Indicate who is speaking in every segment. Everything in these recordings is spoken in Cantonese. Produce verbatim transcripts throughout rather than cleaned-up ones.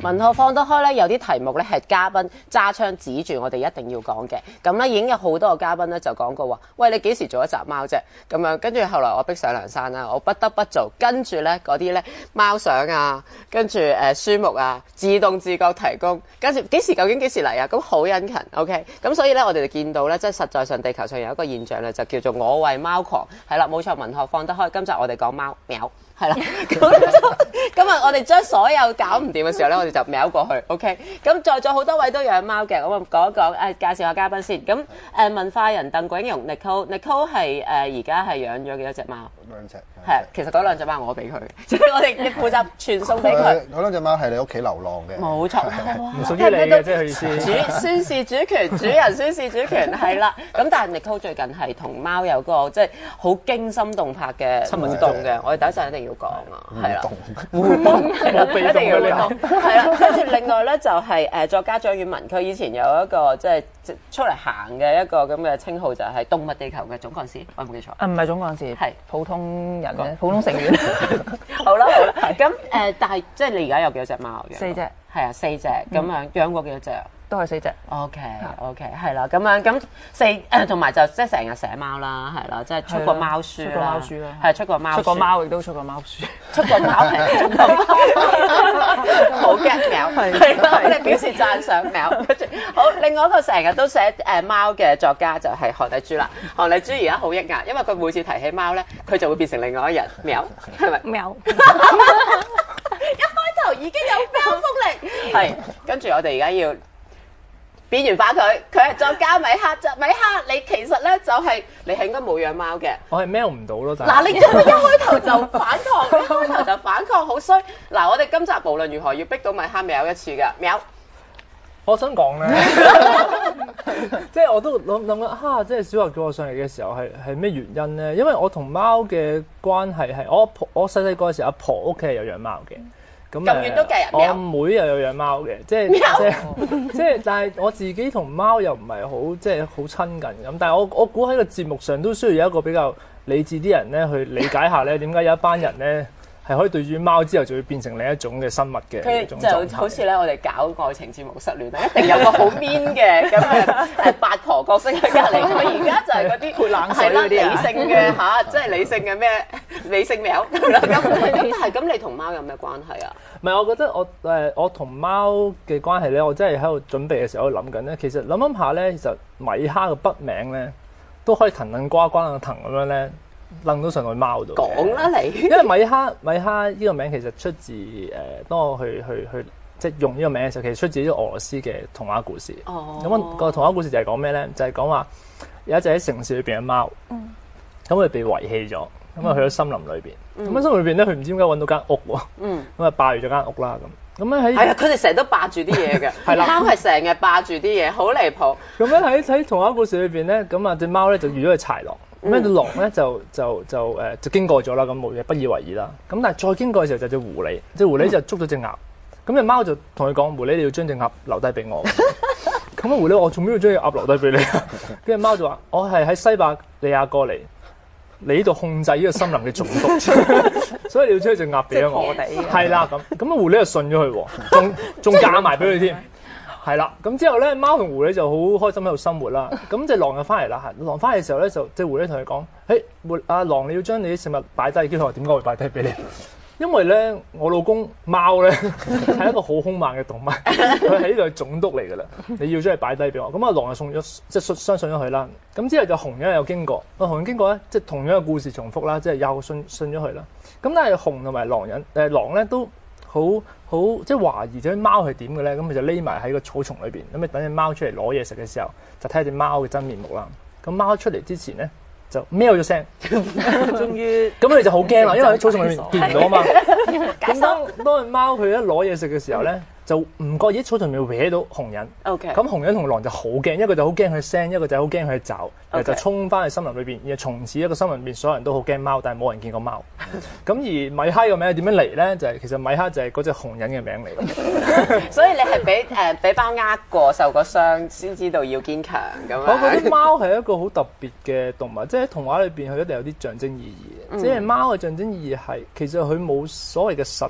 Speaker 1: 文學放得開咧，有啲題目咧係嘉賓揸槍指住我哋一定要講嘅。咁咧已經有好多個嘉賓咧就講過話，喂，你幾時做一集貓啫？咁樣跟住後來我逼上梁山啦，我不得不做。跟住咧嗰啲咧貓相啊，跟住誒、呃、書目啊，自動自覺提供。跟住幾時究竟幾時嚟啊？咁好殷勤 ，OK。咁所以咧我哋就見到咧，即係實在上地球上有一個現象咧，就叫做我為貓狂。係啦，冇錯，文學放得開。今集我哋講貓喵。係啦，咁就今日我哋將所有搞唔掂嘅時候咧，我哋就瞄過去 ，OK。咁在座好多位都養貓嘅，咁我講一講，誒、呃、介紹下嘉賓先。咁誒、呃、文化人鄧景榮 Nicole，Nicole 係誒而家係養咗幾多隻貓？
Speaker 2: 兩隻。
Speaker 1: 係，其實嗰兩隻貓我俾佢，所以我哋負責傳送俾佢。
Speaker 2: 嗰兩隻貓係你屋企流浪嘅。
Speaker 1: 冇錯，
Speaker 3: 唔屬於你嘅，即係佢意思。
Speaker 1: 主宣示主權，主人宣示主權，係啦。咁但係 Nicole 最近係同貓有個即係好驚心動魄嘅互動嘅，我哋第一陣一定要講啊，係啦，互動係
Speaker 3: 被動嘅
Speaker 1: 呢個，係啦。跟住另外咧就係誒作家蔣婉文，佢以前有一個即係出嚟行嘅一個咁嘅稱號，就係動物地球嘅總幹事，我有冇記錯？
Speaker 4: 啊，唔係總幹事，係普通人嘅普通成員。
Speaker 1: 好啦好啦，咁誒，但係即係你而家有幾多隻貓嘅？
Speaker 4: 四隻。係
Speaker 1: 啊，四隻咁樣養過幾多隻啊？
Speaker 4: 都係四隻。
Speaker 1: OK OK， 係啦，咁樣咁四誒，同埋就即係成日寫貓啦，係啦，即係出過貓書啦，
Speaker 4: 出過貓書啦，
Speaker 1: 係出過貓書，
Speaker 4: 出過貓亦都出過貓書，
Speaker 1: 出過貓係出過貓，好 get 喵，係啦，即係表示讚賞喵。跟住好，另外一個成日都寫誒貓嘅作家就係韓麗珠啦。韓麗珠而家好抑壓，因為佢每次提起貓咧，佢就會變成另外一人喵，係咪？
Speaker 4: 喵。
Speaker 1: 一開頭已經有喵風力，係跟住我哋而家要邊緣化佢，佢係作家米克啫。米克，你其實咧就係、是、你係應該冇養貓嘅，
Speaker 3: 我係喵唔到咯。
Speaker 1: 嗱，你今日一開頭就反抗，一開頭就反抗，好衰。嗱，我哋今集無論如何要逼到米克喵一次㗎，喵。
Speaker 3: 我想講咧，即係我都諗諗緊嚇，即係小學叫我上嚟嘅時候係係咩原因咧？因為我同貓嘅關係係我婆我細細個嘅時候，阿婆屋企係有養貓嘅。咁
Speaker 1: 咁遠都計人
Speaker 3: 我妹又有養貓嘅，即係即係即係，但係我自己同貓又唔係好即係好親近咁。但係我我估喺個節目上都需要有一個比較理智啲人咧去理解下咧，點解有一班人咧係可以對住貓之後就會變成另一種嘅生物嘅。
Speaker 1: 佢就好似咧，我哋搞愛情節目失戀咧，一定有個好 mean 嘅咁嘅誒八婆角色喺隔離。佢而家就係嗰啲潑冷水嗰啲理性嘅嚇，即係理性嘅咩理性喵咁啦。咁咁係咁，你同貓有咩關係啊？
Speaker 3: 唔係，我覺得我誒我同貓嘅關係咧，我真係喺度準備嘅時候，我諗緊咧，其實諗諗下咧，其實米哈嘅筆名咧都可以騰騰呱呱楞騰咁樣咧，楞到上去貓度。
Speaker 1: 講啦你，
Speaker 3: 因為米哈米哈呢個名其實出自誒、呃，當我去去去即係用呢個名嘅時候，其實出自呢個俄羅斯嘅童話故事。哦，咁、那個童話故事就係講咩咧？就係講話有一隻喺城市裏邊嘅貓，咁佢、嗯、被遺棄咗。咁啊去咗森林裏邊，咁喺、嗯、森林裏邊咧，佢唔知點解揾到間屋喎，咁啊霸住咗間屋啦咁。咁咧喺
Speaker 1: 係啊，佢哋成日都霸住啲嘢嘅，係啦，貓係成日霸住啲嘢，好離譜。
Speaker 3: 咁咧喺喺童話故事裏邊咧，咁啊隻貓咧就遇咗隻豺狼，咁咧隻狼咧就就就誒就經過咗啦，咁冇嘢不以為意啦。咁但係再經過嘅時候就隻狐狸，隻狐狸就捉咗隻鴨，咁隻貓就同佢講：狐狸你要將隻鴨留低俾我。咁啊狐狸我做咩要將隻鴨留低俾你啊？跟住貓就話：我係喺西伯利亞過嚟。你呢度控制呢個森林嘅總督，所以你要將隻鴨俾咗我。係啦，咁咁啊狐狸就信咗佢喎，仲仲嫁埋俾佢添。係啦，咁之後咧，貓同狐狸就好開心喺度生活啦。咁隻狼就翻嚟啦，狼翻嚟嘅時候咧，就隻狐狸同佢講：誒，狐阿狼你要將你啲食物擺低。跟住佢話點解會擺低俾你？因為咧，我老公貓咧係一個好兇猛嘅動物，佢喺呢度係總督嚟噶啦，你要將佢擺低俾我。咁啊，狼就送咗，即係相信咗佢啦。咁之後就熊樣有經過，啊熊樣經過咧，即係同樣嘅故事重複啦，即係又信信咗佢啦。咁但係熊同埋狼人，誒、呃、狼咧都好好即係懷疑隻貓係點嘅咧，咁佢就匿埋喺個草叢裏邊，咁你等隻貓出嚟攞嘢食嘅時候，就睇下隻貓嘅真面目啦。咁貓出嚟之前咧，就喵咗聲，終於咁佢就好驚啦，因為喺草叢裏面見唔到啊嘛。咁當當隻貓佢一攞嘢食嘅時候咧，就唔覺意草叢裏面搲到熊人。OK。咁熊人同狼就好驚，一個就好驚佢聲，一個就好驚佢爪，誒就衝翻去森林裏邊。然後從此一個森林裏邊所有人都好驚貓，但係冇人見過貓。咁而米哈個名係點樣嚟咧？就係、是、其實米哈就係嗰隻熊人嘅名嚟。
Speaker 1: 所以你係俾誒俾貓呃過、受過傷，先知道要堅強咁樣。
Speaker 3: 我覺得貓係一個好特別嘅動物，即係喺童話裏邊佢一定有啲象徵意義嘅。嗯、即係貓嘅象徵意義係其實佢冇所謂嘅實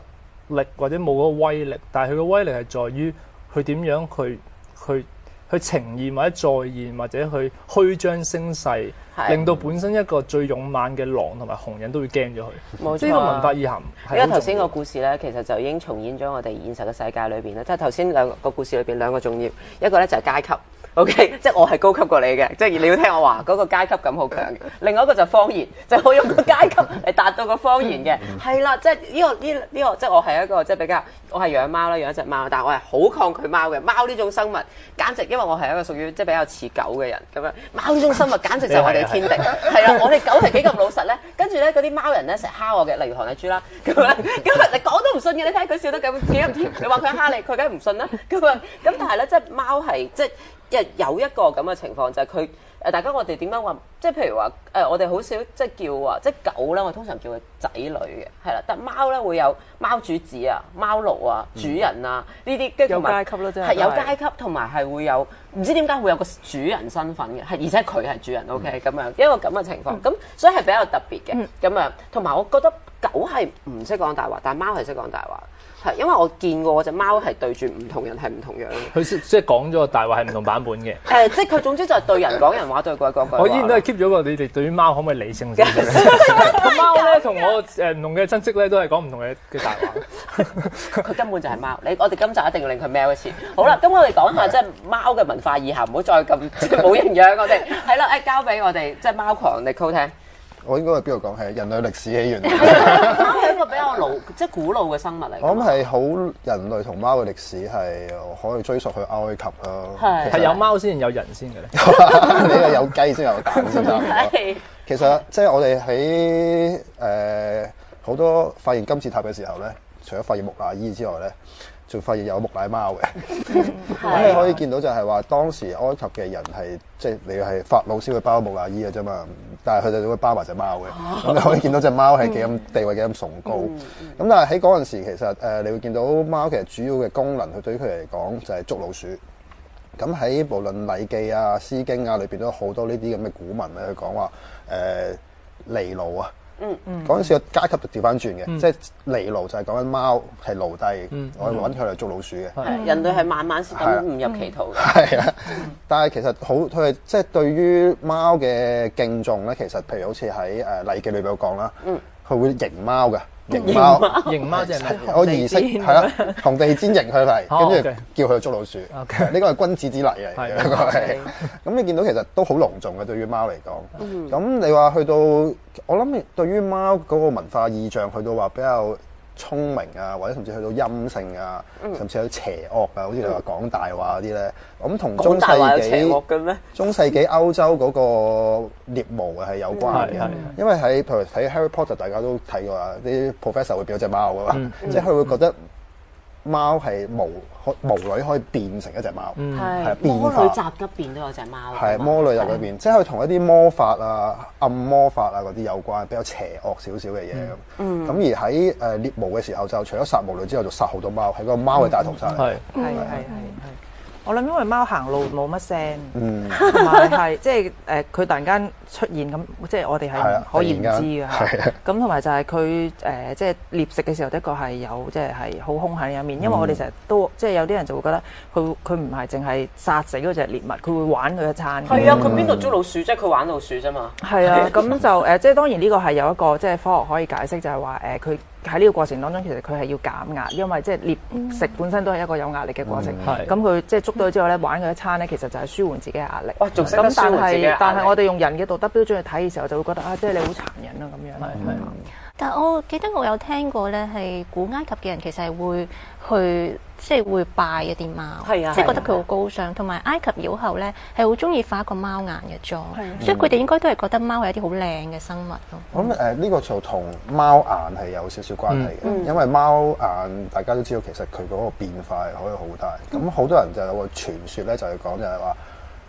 Speaker 3: 力或者冇嗰個威力，但係佢個威力係在於佢點樣去去去呈現或者再現或者去虛張聲勢，令到本身一個最勇猛嘅狼同埋紅人都會驚咗佢。
Speaker 1: 冇錯，
Speaker 3: 呢個文化意涵係。
Speaker 1: 因為頭先個故事咧，其實就已經重演咗我哋現實嘅世界裏邊咧，即係頭先兩個故事裏邊兩個重要，一個咧就係階級。O、okay? K， 即係我係高級過你嘅，即係你要聽我話，嗰、那個階級感好強嘅。另外一個就係方言，就我用個階級嚟達到個方言嘅，係啦，即係呢、這個呢呢、這個即係我係一個即係比較，我係養貓啦，養一隻貓，但係我係好抗拒貓嘅。貓呢種生物，簡直因為我係一個屬於即係比較似狗嘅人咁樣，貓呢種生物簡直就係我哋天敵，係啦，我哋狗係幾咁老實咧，跟住咧嗰啲貓人咧成日蝦我嘅，例如唐麗珠啦，咁樣，咁你講都唔信嘅，你睇佢笑得咁幾咁甜，你話佢蝦你，佢梗係唔信啦，咁樣，咁但係咧即係貓係即係。有一個咁嘅情況就係佢誒，大家我哋點樣話？即係譬如話誒、呃，我哋好少即係叫話，即係狗咧，我通常叫佢仔女嘅，係啦。但貓咧會有貓主子啊、貓奴啊、主人啊呢啲，跟住
Speaker 4: 有階級咯，真係
Speaker 1: 係有階級，同埋係會有唔知點解會有個主人身份嘅，係而且佢係主人 ，OK 咁樣一個咁嘅情況，咁、嗯、所以係比較特別嘅咁樣。同埋我覺得狗係唔識講大話，但係貓係識講大話。係，因為我見過嗰隻貓係對住唔同人係唔同樣嘅。佢
Speaker 3: 即係講咗個大話係唔同版本嘅。
Speaker 1: 誒，即係佢總之就係對人講人話，對鬼講鬼話。
Speaker 3: 我依然都係 keep 咗個你哋對於貓可唔可以理性啲？個貓咧同我誒唔同嘅親戚咧都係講唔同嘅嘅大話。
Speaker 1: 佢根本就係貓。你我哋今集一定要令佢喵一次。好啦，咁我哋講下即係貓嘅文化意涵，唔好再咁冇營養。我哋係啦，誒交俾我哋即係貓狂 Nicole聽。
Speaker 2: 我應該喺邊度講？係人類歷史起源。
Speaker 1: 貓係一個比較老，即係古老嘅生物嚟。
Speaker 2: 我諗係好人類同貓嘅歷史係可以追溯去埃及咯。
Speaker 1: 係
Speaker 3: 係有貓先有人先嘅咧。
Speaker 2: 你係有雞先有蛋先差唔多。其實即係我哋喺誒好多發現金字塔嘅時候咧，除咗發現木乃伊之外咧，仲發現有木乃貓嘅。咁你可以見到就係話當時埃及嘅人係即係你係法老先會包木乃伊嘅啫嘛。但係佢哋都會包埋隻貓嘅，咁你可以見到隻貓係幾咁地位幾咁崇高。咁、嗯、但係喺嗰陣時，其實誒、呃、你會見到貓其實主要嘅功能，佢對於佢嚟講就係捉老鼠。咁喺無論禮記啊、詩經啊裏邊都有好多呢啲咁嘅古文咧，去講話誒尼奴啊。嗯嗯，嗰陣時個階級就調翻轉嘅，嗯、即係尼奴就係講緊貓係奴隸，嗯、我哋揾佢嚟捉老鼠嘅。
Speaker 1: 係人類係慢慢先咁誤入歧途嘅。
Speaker 2: 係啊，但係其實好，佢係即係對於貓嘅敬重咧，其實譬如好似喺誒禮記裏邊有講啦，佢、嗯、會迎貓嘅。迎貓，
Speaker 3: 迎貓即係咩？
Speaker 2: 我儀式係啦，紅地氈迎佢嚟，跟住叫佢去捉老鼠。呢個係君子之禮嚟嘅，呢個係。咁你見到其實都好隆重嘅，對於貓嚟講。咁你話去到，我諗對於貓嗰個文化意象，去到話比較聰明啊，或者甚至去到陰性啊，甚至去到邪惡啊，好似你話講大話嗰啲咧，咁同中世紀中世紀歐洲嗰個獵巫係有關嘅，因為喺譬如睇 Harry Potter， 大家都睇過啊，啲 professor 會變咗隻貓噶嘛，即係佢會覺得貓係巫巫女可以變成一隻貓，係變化。魔女宅急便都有隻貓。係魔女宅急便，即係佢同一啲魔法啊、暗魔法啊嗰啲有關，比較邪惡少少嘅嘢咁。嗯。咁而喺誒獵巫嘅時候，就除咗殺巫女之後，就殺好多貓，係個貓嘅大屠殺嚟。係係係係。
Speaker 4: 我諗因為貓行路冇乜聲，同埋係即係誒佢突然間出現咁，即係我哋係可以唔知嘅。咁同埋就係佢誒即係獵食嘅時候，的確係有即係係好兇狠嘅一面。因為我哋成日都即係有啲人就會覺得佢佢唔係淨係殺死嗰隻獵物，佢會玩佢一餐。
Speaker 1: 係啊，佢邊度捉老鼠？即係佢玩老鼠啫嘛。係
Speaker 4: 啊，咁就誒即係當然呢個係有一個即係科學可以解釋，就係話誒佢。喺呢個過程當中，其實佢係要減壓，因為即係獵食本身都係一個有壓力嘅過程。咁佢即係捉到之後咧，玩佢一餐咧，其實就係舒緩自己嘅壓力。
Speaker 1: 哇，仲識得舒緩自己嘅壓力。
Speaker 4: 但係我哋用人嘅道德標準去睇嘅時候，就會覺得啊，即係你好殘忍啊咁樣。係係。
Speaker 5: 但係我記得我有聽過咧，係古埃及嘅人其實係會去即係會拜一啲貓，
Speaker 1: 係啊，
Speaker 5: 即係覺得佢好高尚。同埋埃及妖后咧係好中意化一個貓眼嘅妝，所以佢哋應該都係覺得貓係一啲好靚嘅生物咯。
Speaker 2: 我諗誒呢個就同貓眼係有少少關係嘅，因為貓眼大家都知道其實佢嗰個變化係可以好大。咁好多人就有個傳說咧，就係講就係話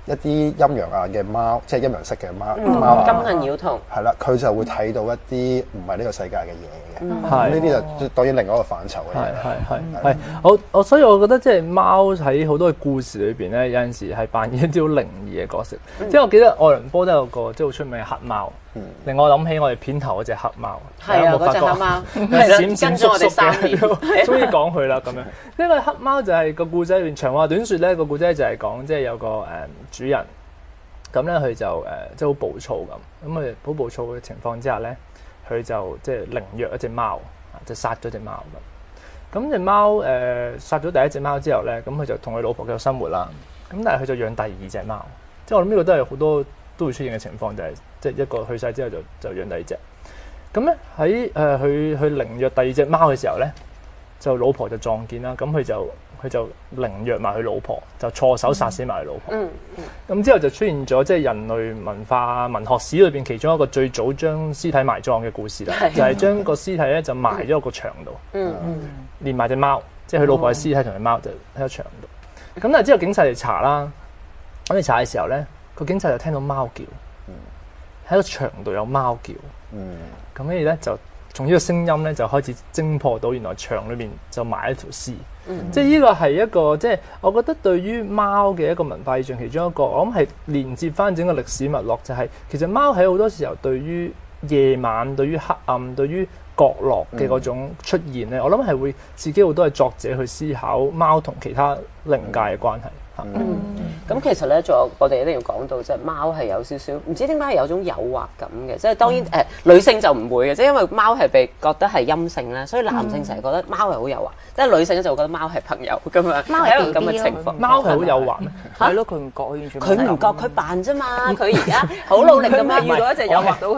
Speaker 2: 一啲陰陽眼嘅貓，即係陰陽色嘅貓貓眼，
Speaker 1: 金銀妖瞳
Speaker 2: 係啦，佢就會睇到一啲唔係呢個世界嘅嘢嘅。
Speaker 3: 係
Speaker 2: 呢啲就當然另外一個範疇嘅嘢。
Speaker 3: 係係係，我我所以我覺得即係貓喺好多嘅故事裏邊咧，有陣時係扮演一啲好靈異嘅角色。即係我記得愛倫坡都有個即係好出名嘅黑貓，令我諗起我哋片頭嗰隻黑貓。
Speaker 1: 係啊，嗰隻黑貓係啦，跟咗我哋三年，
Speaker 3: 終於講佢啦咁樣。呢個黑貓就係個故仔裏邊，長話短説咧，個故仔就係講即係有個誒主人，咁咧佢就誒即係好暴躁咁，咁佢好暴躁嘅情況之下咧，佢就即係凌虐一隻貓，就殺咗隻貓咁。咁隻貓誒殺咗第一隻貓之後咧，咁佢就同佢老婆繼續生活啦。咁但係佢就養第二隻貓，即係我諗呢個都係好多都會出現嘅情況，就係即係一個去世之後就就養第二隻。咁咧喺誒佢去凌虐第二隻貓嘅時候咧，就老婆就撞見啦，咁佢就佢就凌虐埋佢老婆，就錯手殺死埋佢老婆。嗯嗯。咁之後就出現咗即係人類文化文學史裏邊其中一個最早將屍體埋葬嘅故事啦，就係將個屍體咧就埋咗個牆度。嗯嗯。連埋隻貓，即係佢老婆嘅屍體同隻貓就喺個牆度。咁但係之後警察嚟查啦，咁你查嘅時候咧，個警察就聽到貓叫，喺個牆度有貓叫。嗯。咁跟住咧就從呢個聲音咧就開始偵破到原來牆裏面就埋一條屍。嗯、即係呢個係一個即係我覺得對於貓嘅一個文化意象其中一個，我諗係連接翻整個歷史脈絡，就係、是、其實貓喺好多時候對於夜晚、對於黑暗、對於角落嘅嗰種出現咧，嗯、我諗係會自己好多係作者去思考貓同其他靈界嘅關係。
Speaker 1: 嗯，咁其實咧，仲有我哋一定要講到，即係貓係有少少唔知點解係有種誘惑感嘅，即係當然誒、呃、女性就唔會嘅，即係因為貓係被覺得係陰性咧，所以男性成日覺得貓係好誘惑，即係女性就會覺得貓係朋友咁樣，貓係一個咁嘅情況。貓係好誘惑咩？
Speaker 4: 係咯，佢唔覺完全。
Speaker 1: 佢唔覺，佢扮啫嘛，佢而家好努力咁樣遇到一隻誘惑到佢。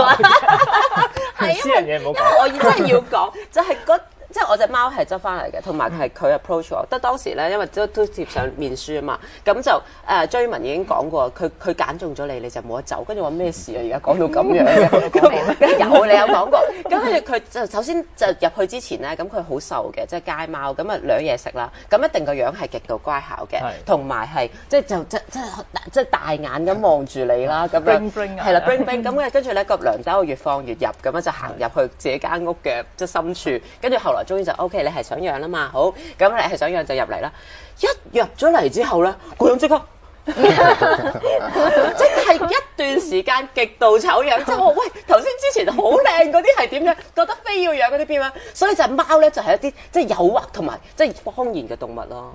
Speaker 3: 係因為
Speaker 1: 因為我真係要講，就係嗰。即係我隻貓係執翻嚟嘅，同埋係佢 approach 我。得當時咧，因為都都接上面書啊嘛，咁就誒、呃、追文已經講過，佢佢揀中咗你，你就冇得走。跟住話咩事啊？而家講到咁樣嘅，有你有講過。咁跟住佢就首先就入去之前咧，咁佢好瘦嘅，即係街貓，咁啊兩嘢食啦。咁一定個樣係極度乖巧嘅，同埋係即係就即即即係大眼咁望住你啦，咁樣係啦，bling bling 咁嘅。跟住咧個糧兜越放越入，咁樣就行入去自己間屋嘅即係深處。跟住後來終於就 O K， 你係想養啦嘛，好，咁你係想養就入嚟啦。一入咗嚟之後咧，個樣即刻，即係一段時間極度醜樣。即係我喂頭先之前好靚嗰啲係點樣？覺得非要養嗰啲邊樣？所以隻貓咧就係、是、一啲即係誘惑同埋即係荒言嘅動物咯。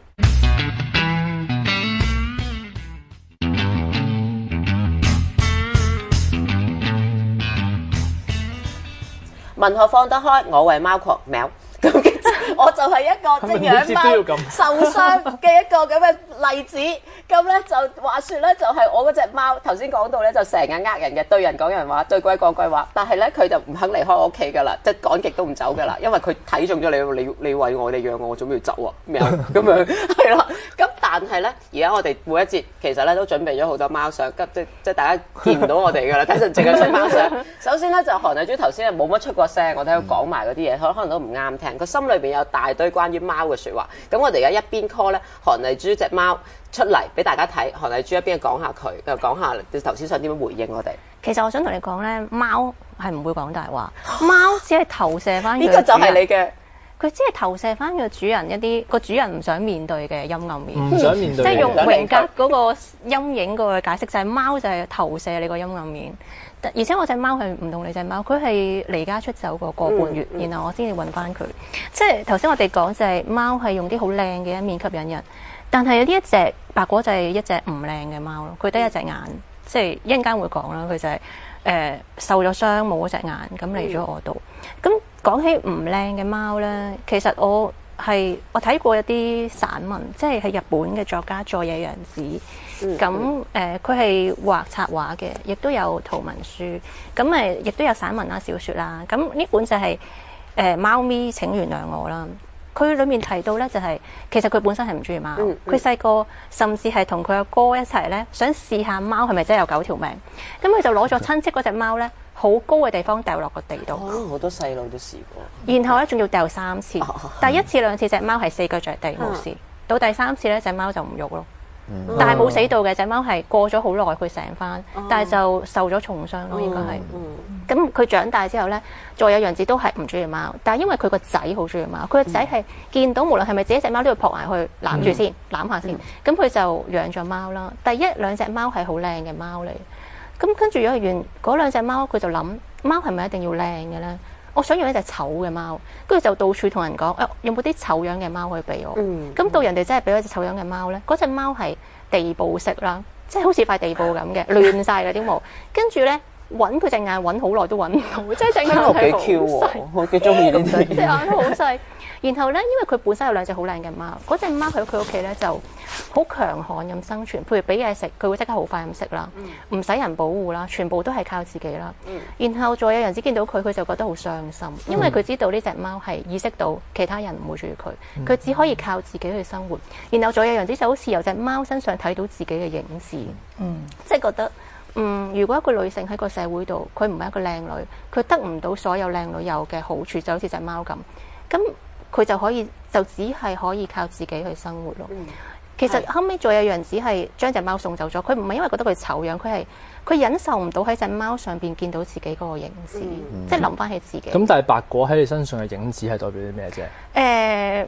Speaker 1: 文學放得開，我為貓狂喵。咁我就係一個即係養貓受傷嘅一個咁嘅例子。咁咧就話説咧，就係我嗰隻貓頭先講到咧，就成日呃人嘅，對人講人話，對鬼講鬼話。但係咧佢就唔肯離開我屋企㗎啦，即係趕極都唔走㗎啦，因為佢睇中咗你，你你餵我，你養我，我做咩要走啊？咩啊？咁樣係啦。咁但係咧，而家我哋每一節其實咧都準備咗好多貓相，急即即係大家見唔到我哋㗎啦，睇陣淨係出貓相。首先咧就韓麗珠頭先係冇乜出過聲，我睇佢講埋嗰啲嘢，可能都唔啱聽。佢心裏邊有大堆關於貓嘅説話。咁我哋而家一邊 call 咧韓麗珠隻貓出嚟俾大家睇，韓麗珠一邊講下佢，又講下你頭先想點樣回應我哋。
Speaker 5: 其實我想同你講咧，貓係唔會講大話，貓只係投射翻。
Speaker 1: 呢個就係你嘅。
Speaker 5: 佢只係投射翻個主人一啲個主人唔想面對嘅陰暗面，
Speaker 3: 唔想面對，
Speaker 5: 即係用榮格嗰個陰影個解釋就係貓就係投射你個陰暗面。而且我隻貓係唔同你隻貓，佢係離家出走過個半月，嗯嗯、然後我先至揾翻佢。即係頭先我哋講就係貓係用啲好靚嘅一面吸引人，但係有啲一隻白果就係一隻唔靚嘅貓咯，佢得一隻眼，即係一陣間會講啦，佢就係、是、誒、呃、受咗傷冇嗰隻眼，咁嚟咗我度。咁講起唔靚嘅貓咧，其實我係我睇過一啲散文，即係係日本嘅作家佐野洋子。咁誒，佢係畫插畫嘅，亦都有圖文書。咁誒，亦都有散文啦、小説啦。咁呢本就係、是、誒、呃《貓咪請原諒我》啦。佢裡面提到咧，就係、是、其實佢本身係唔中意貓。佢細個甚至係同佢阿哥一齊咧，想試下貓係咪真係有九條命。咁佢就攞咗親戚嗰隻貓咧，好高嘅地方掉落個地度。
Speaker 1: 可能好多細路都試過。
Speaker 5: 然後咧，仲要掉三次。第一次兩次隻貓係四腳着地冇事，到第三次咧隻貓就唔喐咯。 嗯、但係冇死到嘅隻貓係過咗好耐佢醒翻，嗯、但係就受咗重傷咯，應該係。咁佢長大之後咧，佐野洋子都係唔中意貓，但係因為佢個仔好中意貓，佢個仔係見到無論係咪自己隻貓都要撲埋去攬住先，攬下先。咁佢就養咗貓啦。第一兩隻貓係好靚嘅貓嚟，咁跟住養完嗰兩隻貓，佢就諗貓係咪一定要靚嘅咧？我想養一隻醜嘅貓，跟住就到處同人講，誒有冇啲醜樣嘅貓可以俾我？咁到人哋真係俾咗隻醜樣嘅貓咧，嗰隻貓係地布色啦，即係好似塊地布咁嘅，亂晒嗰啲毛，跟住咧。揾佢隻眼揾好耐都揾唔到，即係隻眼係好細，
Speaker 1: 我幾中意呢啲。
Speaker 5: 隻眼都好細。然後咧，因為佢本身有兩隻好靚嘅貓，嗰隻貓喺佢屋企咧就好強悍咁生存。譬如俾嘢食，佢會即刻好快咁食啦，唔使、嗯、人保護啦，全部都係靠自己啦。嗯、然後再有人只見到佢，佢就覺得好傷心，因為佢知道呢隻貓係意識到其他人唔會注意佢，佢、嗯、只可以靠自己去生活。然後再有人只就好似由隻貓身上睇到自己嘅影子，嗯，即係覺得。嗯，如果一個女性喺個社會度，佢唔係一個靚女，佢得唔到所有靚女有嘅好處，就好似隻貓咁，咁佢就可以就只係可以靠自己去生活咯。嗯、其實後尾仲有樣只係將隻貓送走咗，佢唔係因為覺得佢醜樣，佢係佢忍受唔到喺隻貓上邊見到自己嗰個影子，嗯、即係諗翻起自己。咁、
Speaker 3: 嗯、但係白果喺你身上嘅影子係代表啲咩啫？誒、
Speaker 5: 欸，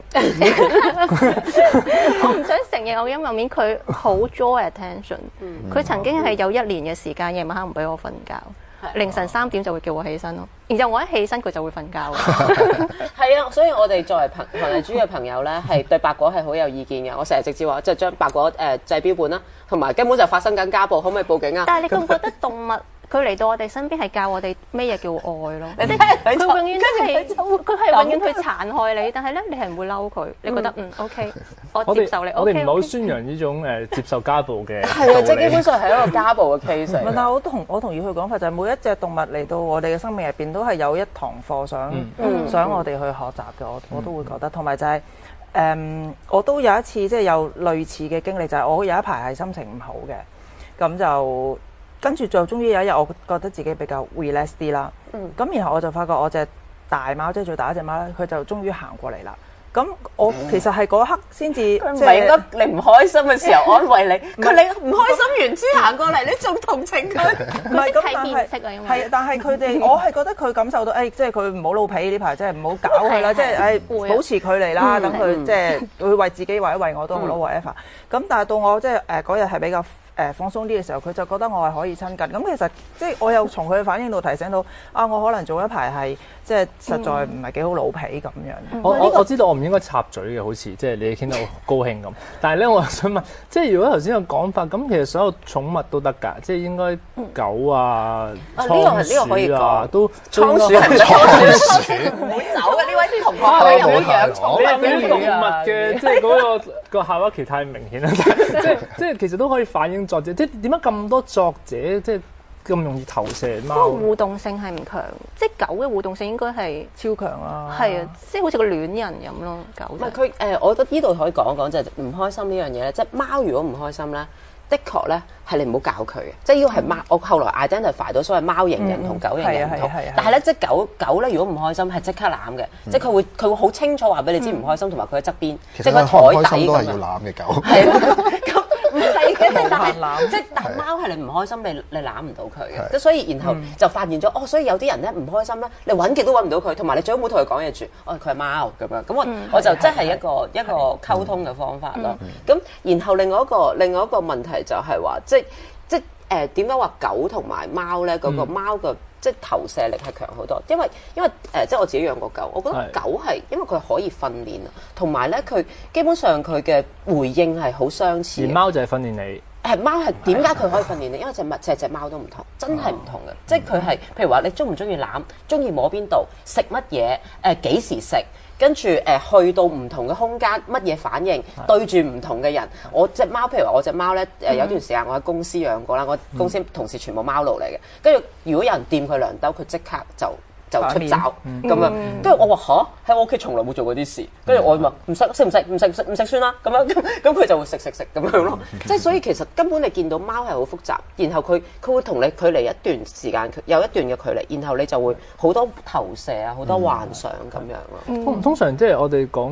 Speaker 5: 我唔想承認我陰暗面，佢好 draw attention。佢、嗯、曾經係有一年嘅時間，夜晚黑唔俾我瞓覺，嗯、凌晨三點就會叫我起身咯。然之後我一起身，佢就會瞓覺。
Speaker 1: 係啊，所以我哋作為朋韓麗珠嘅朋友咧，係對白果係好有意見嘅。我成日直接話，即係將白果誒製標本啦，同埋根本就發生緊家暴，可唔可以報警啊？
Speaker 5: 但係你覺唔覺得動物？佢嚟到我哋身邊係教我哋咩嘢叫愛咯，即係佢永遠都係佢係永遠去殘害你，但係咧你係唔會嬲佢，你覺得嗯 OK，我接受你。
Speaker 3: 我哋唔好宣揚呢種誒接受家暴嘅。
Speaker 1: 係啊，即係基本上係一個家暴嘅 case。
Speaker 4: 但係我同我同意佢講法，就係每一隻動物嚟到我哋嘅生命入邊，都係有一堂課想想我哋去學習嘅。我我都會覺得，同埋就係誒，我都有一次即係有類似嘅經歷，就係我有一排係心情唔好嘅，咁就。跟住就終於有一日，我覺得自己比較 relax 啲啦。咁、嗯、然後我就發覺我隻大貓，即係最大一隻貓咧，佢就終於行過嚟啦。咁我其實係嗰刻先至，即係
Speaker 1: 應該你唔開心嘅時候安慰你。佢你唔開心完之行過嚟，你仲同情佢？
Speaker 4: 唔係咁，但係係，但係佢哋，我係覺得佢感受到，誒，即係佢唔好老皮呢排，即係唔好搞佢啦，即係誒保持距離啦，等佢即係會為自己或者為我都好咯，whatever。咁但係到我即係誒嗰日係比較。誒、呃、放鬆啲嘅時候，佢就覺得我係可以親近。咁其實即係我又從佢嘅反應度提醒到，啊，我可能做一排係即係實在唔係幾好老皮咁樣。
Speaker 3: 嗯、我我我知道我唔應該插嘴嘅，好似即係你傾得好高興咁。但係咧，我又想問，即係如果頭先嘅講法，咁其實所有寵物都得㗎，即係應該狗啊、倉鼠啊都
Speaker 1: 倉鼠係倉鼠唔會走嘅，呢位同學你又養寵物嘅
Speaker 3: 動物嘅，即係嗰個個夏威夷太明顯啦，即係即係其實都可以反映作者，即係點解咁多作者即係咁容易投射貓？
Speaker 5: 個互動性係唔強，即係狗嘅互動性應該係
Speaker 4: 超強啊！
Speaker 5: 係啊，即係好似個戀人咁咯，狗。
Speaker 1: 唔係佢誒，我覺得呢度可以講一講，就係唔開心呢樣嘢咧。即係貓如果唔開心咧，的確咧係你唔好搞佢嘅。即係要係貓，我後來 identify 到所謂貓型人同狗型人唔同。但係咧，即係狗狗咧，如果唔開心係即刻攬嘅，即係佢會佢會好清楚話俾你知唔開心，同埋佢喺側邊，即係佢台底
Speaker 2: 都係要攬嘅狗。
Speaker 1: 係咁唔係嘅，即係但係即係但係貓係你唔開心，你你攬唔到佢嘅。即係所以然後就發現咗哦，所以有啲人咧唔開心咧，你揾極都揾唔到佢，同埋你最好冇同佢講嘢住。哦，佢係貓咁樣，咁我我就即係一個一個溝通嘅方法咯。咁然後另外一個另外一個問題就係話，即係即係誒點解話狗同埋貓咧嗰個貓嘅即係投射力係強好多？因為因為誒即係我自己養過狗，我覺得狗係因為佢可以訓練啊，同埋咧佢基本上佢嘅回應係好相似。
Speaker 3: 而貓就係訓練你。
Speaker 1: 係貓係點解佢可以訓練你？因為隻物隻隻貓都唔同，真係唔同嘅。即係佢係譬如話你中唔中意攬，中意摸邊度，食乜嘢，誒幾時食。跟住誒、呃、去到唔同嘅空間，乜嘢反應？對住唔同嘅人，我隻貓，譬如話我隻貓咧，誒、呃、有段時間我喺公司養過啦，我公司同事全部貓奴嚟嘅。跟住如果有人掂佢涼兜，佢即刻就就出爪咁樣。跟住我話吓，喺我屋企從來冇做過啲事。跟住我話唔食食唔食唔食食唔食算啦咁樣。咁咁佢就會食食食咁樣咯。即係所以其實根本你見到貓係好複雜，然後佢佢會同你距離一段時間，有一段嘅距離，然後你就會好多投射啊，好多幻想咁樣咯。
Speaker 3: 通通常即係我哋講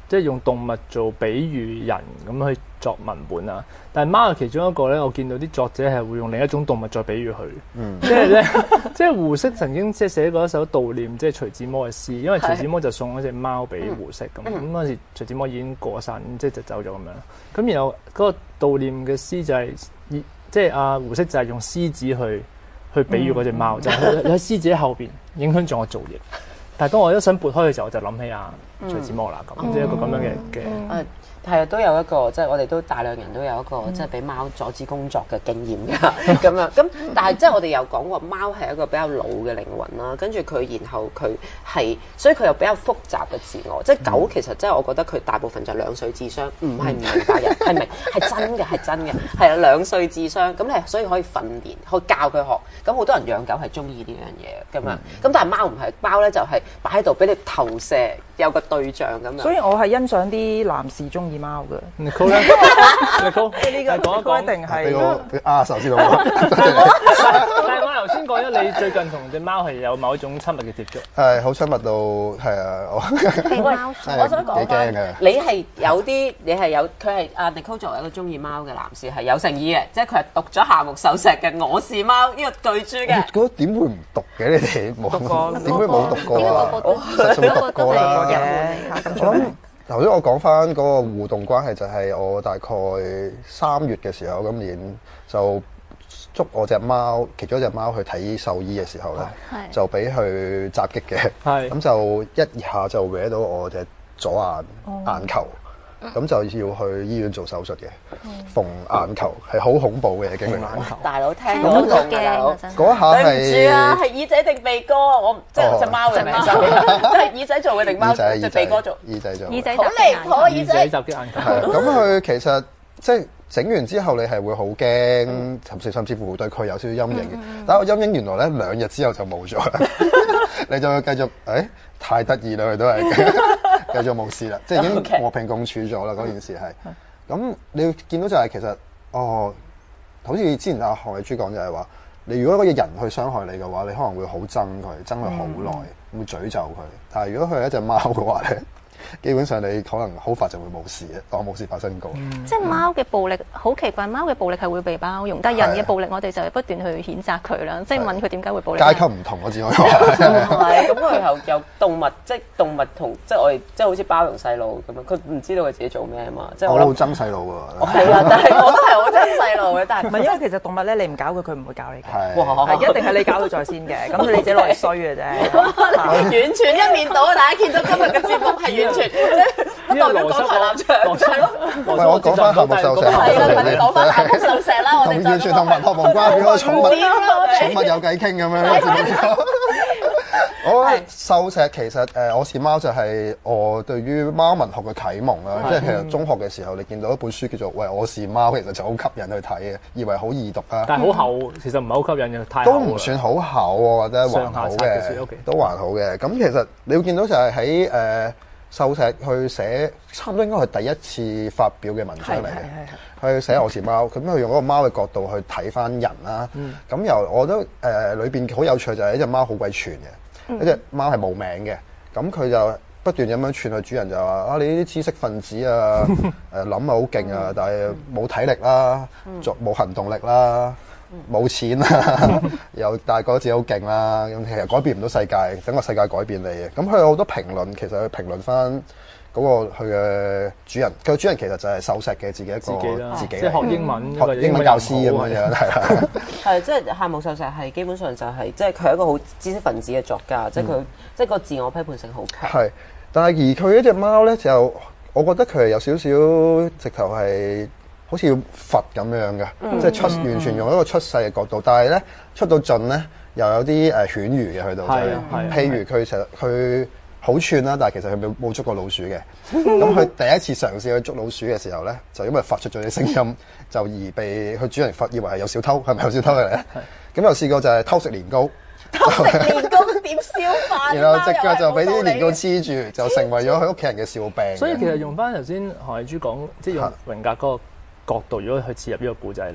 Speaker 3: 即係用動物做比喻人咁去作文本啊。但係貓係其中一個咧，我見到啲作者係會用另一種動物再比喻佢。嗯，即係咧，即係胡適曾經即係寫過一首悼念即係徐志摩嘅詩，因為徐志摩就送咗隻貓俾胡適咁。咁嗰陣時徐志摩已經過身，即係就走咗咁樣。咁然後嗰個悼念嘅詩就係、是、即係阿胡適就係用獅子去去比喻嗰隻貓，嗯、就係喺獅子喺後邊影響咗我做嘢。但係當我一想撥開嘅時候，我就諗起阿徐志摩啦，咁、嗯、即係一個咁樣嘅嘅。
Speaker 1: 嗯係啊，都有一個即係我哋都大量人都有一個、嗯、即係俾貓阻止工作嘅經驗㗎咁樣。咁但係即係我哋有講過貓係一個比較老嘅靈魂啦，跟住佢然後佢係所以佢有比較複雜嘅自我。即係狗其實即係我覺得佢大部分就兩歲智商，唔係唔明白人，係咪係真嘅係真嘅係啊兩歲智商咁你所以可以訓練去教佢學。咁好多人養狗係中意呢樣嘢咁樣。咁但係貓唔係，貓咧就係擺喺度俾你投射有個對象咁樣。
Speaker 4: 所以我係欣賞啲男士中意貓嘅。
Speaker 3: Nicole 咧，Nicole，
Speaker 4: 呢個講一講一定係
Speaker 2: 俾個俾阿首先講。
Speaker 3: 但係我頭先講咗，你最近同隻貓係有某一種親密嘅接觸。
Speaker 2: 係好親密到係啊！我
Speaker 1: 我想講翻，你係有啲，你係有佢係阿 Nicole 作為一個中意貓嘅男士係有誠意嘅，即係佢係讀咗夏目漱石嘅《我是貓》呢個巨著嘅。
Speaker 2: 嗰點會唔讀嘅？你哋冇讀過，點會冇讀過啊？
Speaker 5: 實
Speaker 2: 實會讀過啦。
Speaker 4: 咁
Speaker 2: 頭先我講翻嗰個互動關係就係我大概三月嘅時候，今年就捉我隻貓，其中一隻貓去睇獸醫嘅時候咧，就俾佢襲擊嘅，咁就一下就搲到我隻左眼眼球。咁就要去醫院做手術嘅，縫眼球係好恐怖嘅經歷。
Speaker 1: 大佬聽到都驚，
Speaker 2: 嗰下係
Speaker 1: 對唔住啊，係耳仔定鼻哥？我即係隻貓嘅名字，即係耳仔做嘅定貓隻鼻哥做？
Speaker 2: 耳仔做。
Speaker 5: 耳仔
Speaker 1: 好離譜啊！耳仔
Speaker 3: 襲擊眼球。
Speaker 2: 係咁，佢其實即係整完之後，你係會好驚，甚至甚至乎對佢有少少陰影嘅。但係個陰影原來咧兩日之後就冇咗啦，你就會繼續誒太得意啦，佢都係。繼續冇事啦，即係已經和平共處咗啦。嗰件事係咁，你要見到就係其實哦，好似之前阿韓偉珠講就係話，你如果嗰個人去傷害你嘅話，你可能會好憎佢，憎佢好耐，會詛咒佢。但係如果佢係一隻貓嘅話咧，基本上你可能好快就會冇事嘅，當冇事發生過。
Speaker 5: 嗯、即係貓嘅暴力好奇怪，貓嘅暴力係會被包容，但係人嘅暴力我哋就係不斷去譴責佢啦，即係問佢點解會暴力。
Speaker 2: 階級唔同，我只可以話。
Speaker 1: 唔係，咁佢又有動物，即係動物同即係我哋即係好似包容細路咁樣，佢唔知道佢自己做咩啊嘛。即係我
Speaker 2: 好憎細路喎。
Speaker 1: 係啊，但係我都係好憎細路嘅，但係
Speaker 4: 唔係因為其實動物咧，你唔搞佢，佢唔會搞你嘅。
Speaker 2: 係，
Speaker 4: 係一定係你搞佢在先嘅，咁你自己落嚟衰嘅啫。
Speaker 1: 完全一面倒，大家見到今日嘅節目係完全即係。
Speaker 3: 呢個羅生門，
Speaker 1: 係咯。
Speaker 2: 唔係我講翻夏目漱石，
Speaker 1: 係啦，你講翻夏目漱石啦，我哋
Speaker 2: 完全同文學無關，變咗寵物，寵物有偈傾咁樣。我漱石其實誒，我是貓就係我對於貓文學嘅啟蒙啦。即係其實中學嘅時候，你見到一本書叫做《喂我是貓》，其實就好吸引去睇嘅，以為好易讀啊。
Speaker 3: 但係好厚，其實唔係好吸引嘅，太
Speaker 2: 都唔算好厚，我覺得還好嘅，都還好嘅。咁其實你會見到就係喺誒。漱石去寫，差唔多應該係第一次發表嘅文章嚟嘅。去寫我是貓，咁佢用嗰個貓嘅角度去睇翻人啦。咁、嗯、由我覺得誒裏邊好有趣就係一隻貓好鬼串嘅，嗯、一隻貓係冇名嘅。咁佢就不斷咁樣串佢主人就話：啊，你呢啲知識分子啊，誒諗啊好勁啊，但係冇體力啦，做冇行動力啦。冇錢啦，又大個自己好勁啦，咁其實改變唔到世界，整個世界改變你嘅。咁佢有好多評論，其實佢評論翻嗰個佢嘅主人，佢主人其實就係漱石嘅自己一個自己，自己
Speaker 3: 即係學英文，
Speaker 2: 學英文教師咁樣樣，係啦。
Speaker 1: 係即係夏目漱石係基本上就係、是、即係佢係一個好知識分子嘅作家，嗯、即係佢即係個自我批判性好強。係，
Speaker 2: 但係而佢一隻貓咧就，我覺得佢係有少少直頭係。好似要佛咁樣嘅，嗯、即係出、嗯、完全用一個出世嘅角度，但係咧出到盡咧又有啲誒犬儒嘅去到，就係譬如佢成日佢好串啦，但係其實佢冇冇捉過老鼠嘅。咁佢、嗯、第一次嘗試去捉老鼠嘅時候咧，就因為發出咗啲聲音，就而被佢主人發以為係有小偷，係咪有小偷嚟咧？咁又試過就係偷食年糕，
Speaker 1: 偷食年糕點消化？
Speaker 2: 然後隻腳就俾啲年糕黐住，就成為咗佢屋企人嘅笑柄。
Speaker 3: 所以其實用翻頭先韓麗珠講，即係用榮格嗰個角度，如果去切入呢個故仔咧，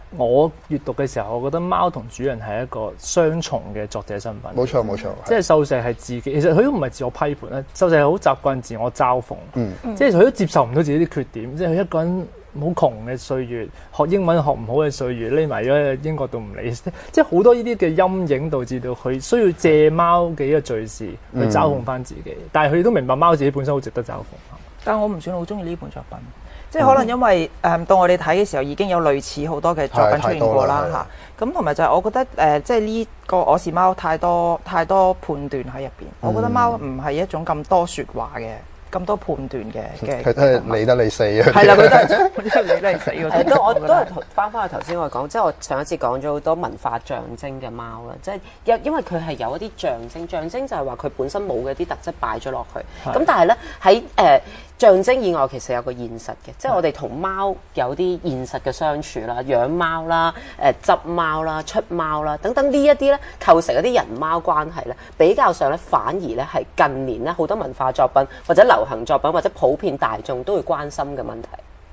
Speaker 3: 我閱讀嘅時候，我覺得貓同主人係一個雙重嘅作者身份。
Speaker 2: 冇錯冇錯，
Speaker 3: 即係獸石係自己，其實佢都唔係自我批判咧。獸石係好習慣自我嘲諷，
Speaker 2: 嗯、
Speaker 3: 即係佢都接受唔到自己啲缺點。即係佢一個人好窮嘅歲月，學英文學唔好嘅歲月，匿埋咗英國度唔理。即係好多呢啲嘅陰影導致到佢需要借貓嘅一個敘事去嘲諷翻自己。嗯、但係佢都明白貓自己本身好值得嘲諷。
Speaker 4: 但係我唔算好中意呢本作品。即係可能因為誒、嗯、到我哋睇嘅時候已經有類似好多嘅作品出現過啦嚇，咁同埋就係我覺得誒、呃、即係呢個我是貓太多太多判斷喺入邊，嗯、我覺得貓唔係一種咁多説話嘅。咁多判斷嘅嘅，
Speaker 2: 佢都係理得你死啊！
Speaker 4: 係啦，佢都係理得你死嗰啲。
Speaker 1: 都我都係翻返去頭先我講，即係我上一次講咗好多文化象徵嘅貓啦，即係因因為佢係有一啲象徵，象徵就係話佢本身冇嘅啲特質擺咗落去。咁但係咧喺誒象徵以外，其實有個現實嘅，即係我哋同貓有啲現實嘅相處啦，養貓啦、誒執貓啦、出貓啦等等呢一啲咧，構成一啲人貓關係咧，比較上咧反而咧係近年咧好多文化作品或者流行作品或者普遍大眾都會關心嘅問題。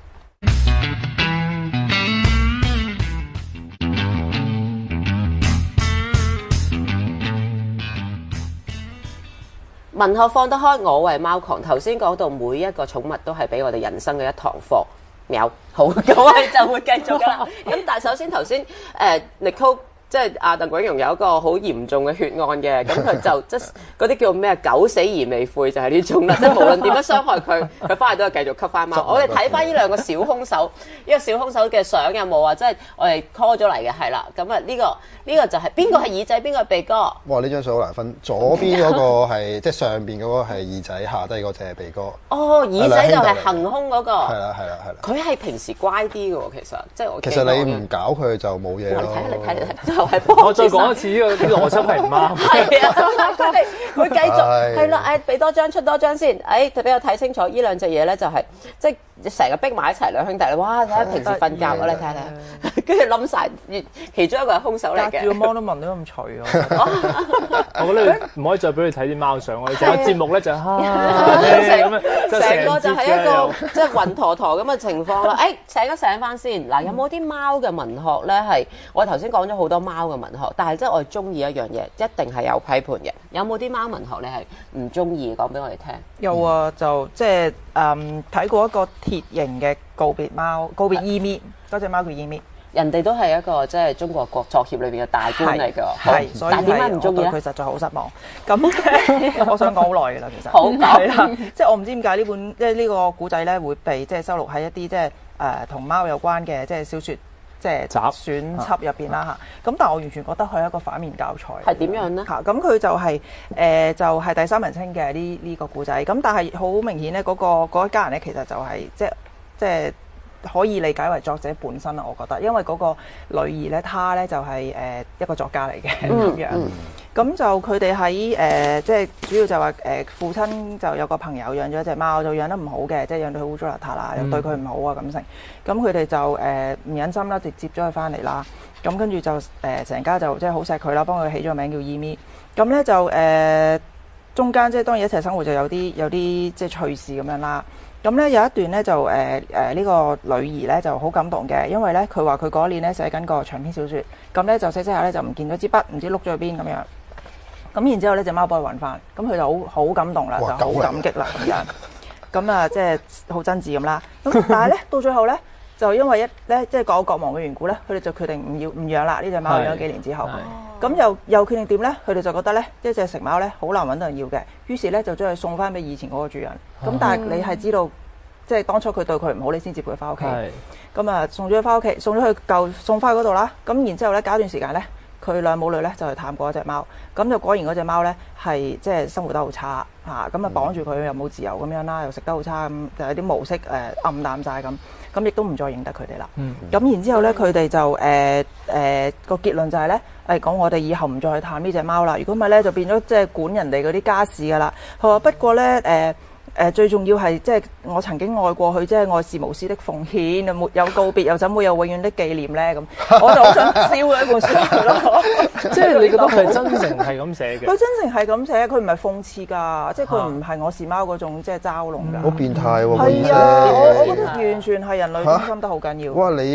Speaker 1: 文學放得開，我為貓狂。頭先講到每一個寵物都係俾我哋人生嘅一堂課。喵，好，咁我哋就會繼續噶啦。咁但係首先頭先誒 Nicole。即係阿鄧永融有一個好嚴重嘅血案嘅，咁佢就即係嗰啲叫咩啊？九死而未悔就係呢種啦。即係無論點樣傷害佢，佢翻嚟都係繼續吸翻貓。我哋睇翻呢兩個小兇手，呢個小兇手嘅相有冇啊？即係我哋 call 咗嚟嘅，係啦。咁啊呢個呢個就係邊個係耳仔，邊個係鼻哥？
Speaker 2: 哇！呢張相好難分，左邊嗰個係即係上邊嗰個係耳仔，下低嗰隻係鼻哥。
Speaker 1: 哦，耳仔就係行兇嗰個。
Speaker 2: 係啦係啦係啦。
Speaker 1: 佢係平時乖啲嘅喎，其實即係我。
Speaker 2: 其實你唔搞佢就冇嘢咯。
Speaker 1: 你睇你睇你睇。
Speaker 3: 我再講一次呢個啲邏輯係唔啱。
Speaker 1: 係啊，佢哋會繼續係啦，誒俾多張出多張先，誒俾我睇清楚呢兩隻嘢咧就係即係成日逼埋一齊兩兄弟啦，哇！睇下平時瞓覺啊，你睇睇，跟住冧晒，其中一個係兇手嚟嘅。
Speaker 4: 隔住個芒都聞到咁除啊！
Speaker 3: 我覺得唔可以再俾你睇啲貓相，我哋成個節目咧就係咁樣，
Speaker 1: 成個就係一個即係暈陀陀咁嘅情況啦。誒醒一醒翻先，嗱有冇啲貓嘅文學咧係我頭先講咗好多貓嘅文學，但係即係我哋中意一樣嘢，一定係有批判嘅。有冇啲貓文學你係唔中意講俾我哋聽？
Speaker 4: 有啊，就即係誒睇過一個鐵形嘅告別貓，告別伊咪，嗰隻貓叫伊咪。
Speaker 1: 人哋都係一個即係中國國作協裏邊嘅大官嚟㗎，
Speaker 4: 係，所以
Speaker 1: 但點解唔中意咧？
Speaker 4: 佢實在好失望。咁我想講好耐㗎啦，其實。
Speaker 1: 好
Speaker 4: 係啦，即係我唔知點解呢本即係呢個古仔咧會被即係收錄喺一啲即係誒同貓有關嘅即係小説即係選輯入邊啦嚇。咁但係我完全覺得佢係一個反面教材。
Speaker 1: 係點樣咧？嚇，
Speaker 4: 咁佢就係誒就係第三人稱嘅呢呢個古仔。咁但係好明顯咧，嗰個嗰一家人咧其實就係即係即係。可以理解為作者本身啦，我覺得，因為嗰個女兒咧，她咧就係誒一個作家嚟嘅咁樣。咁就佢哋喺誒，即係主要就話誒，父親就有個朋友養咗一隻貓，就養得唔好嘅，即係養到佢污糟邋遢啦，又對佢唔好啊咁成。咁佢哋就誒唔忍心啦，直接接咗佢翻嚟啦。咁跟住就誒成家就即係好錫佢啦，幫佢起咗個名叫伊咪。咁咧就誒中間即係當然一齊生活就有啲有啲即係趣事咁樣啦。咁咧有一段咧就誒誒呢個女兒咧就好感動嘅，因為咧佢話佢嗰年咧寫緊個長篇小説，咁咧就寫寫下咧就唔見咗支筆，唔知碌咗去邊咁樣。咁然之後咧隻貓幫佢揾翻，咁佢就好好感動啦，就好感激啦咁樣。咁啊即係好真摯咁啦。咁但係咧到最後咧就因為一咧即係各有各忙嘅緣故咧，佢哋就決定唔要唔養啦。呢隻貓養咗幾年之後，咁又又決定點咧？佢哋就覺得咧一隻成貓咧好難揾到人要嘅，於是咧就將佢送翻俾以前嗰個主人。咁但係你係知道，即係當初佢對佢唔好，你先接佢翻屋企。咁啊送咗佢翻屋企，送咗佢舊送翻去嗰度啦。咁然之後咧，隔一段時間咧，佢兩母女咧就去探過一隻貓。咁就果然嗰隻貓咧係即係生活得好差嚇，咁啊綁住佢又冇自由咁樣啦，又食得好差咁，就有啲模式誒暗淡晒咁。咁亦都唔再認得佢哋啦。咁、嗯、然之後咧，佢哋就誒誒個結論就係咧，誒講我哋以後唔再去探呢隻貓啦。如果唔係咧，就變咗即係管人哋嗰啲家事噶啦。佢話不過咧誒誒最重要係即係我曾經愛過佢，即係愛是無私的奉獻，沒有告別又怎會有永遠的紀念咧？咁我就好想燒呢本書咯。
Speaker 3: 即係你覺得佢真誠係咁寫嘅？
Speaker 4: 佢真誠係咁寫，佢唔係諷刺㗎，即係佢唔係我是貓嗰種即係嘲弄㗎。
Speaker 2: 好變態喎！
Speaker 4: 係啊，我我覺得完全係人類中心得好緊要。
Speaker 2: 哇！你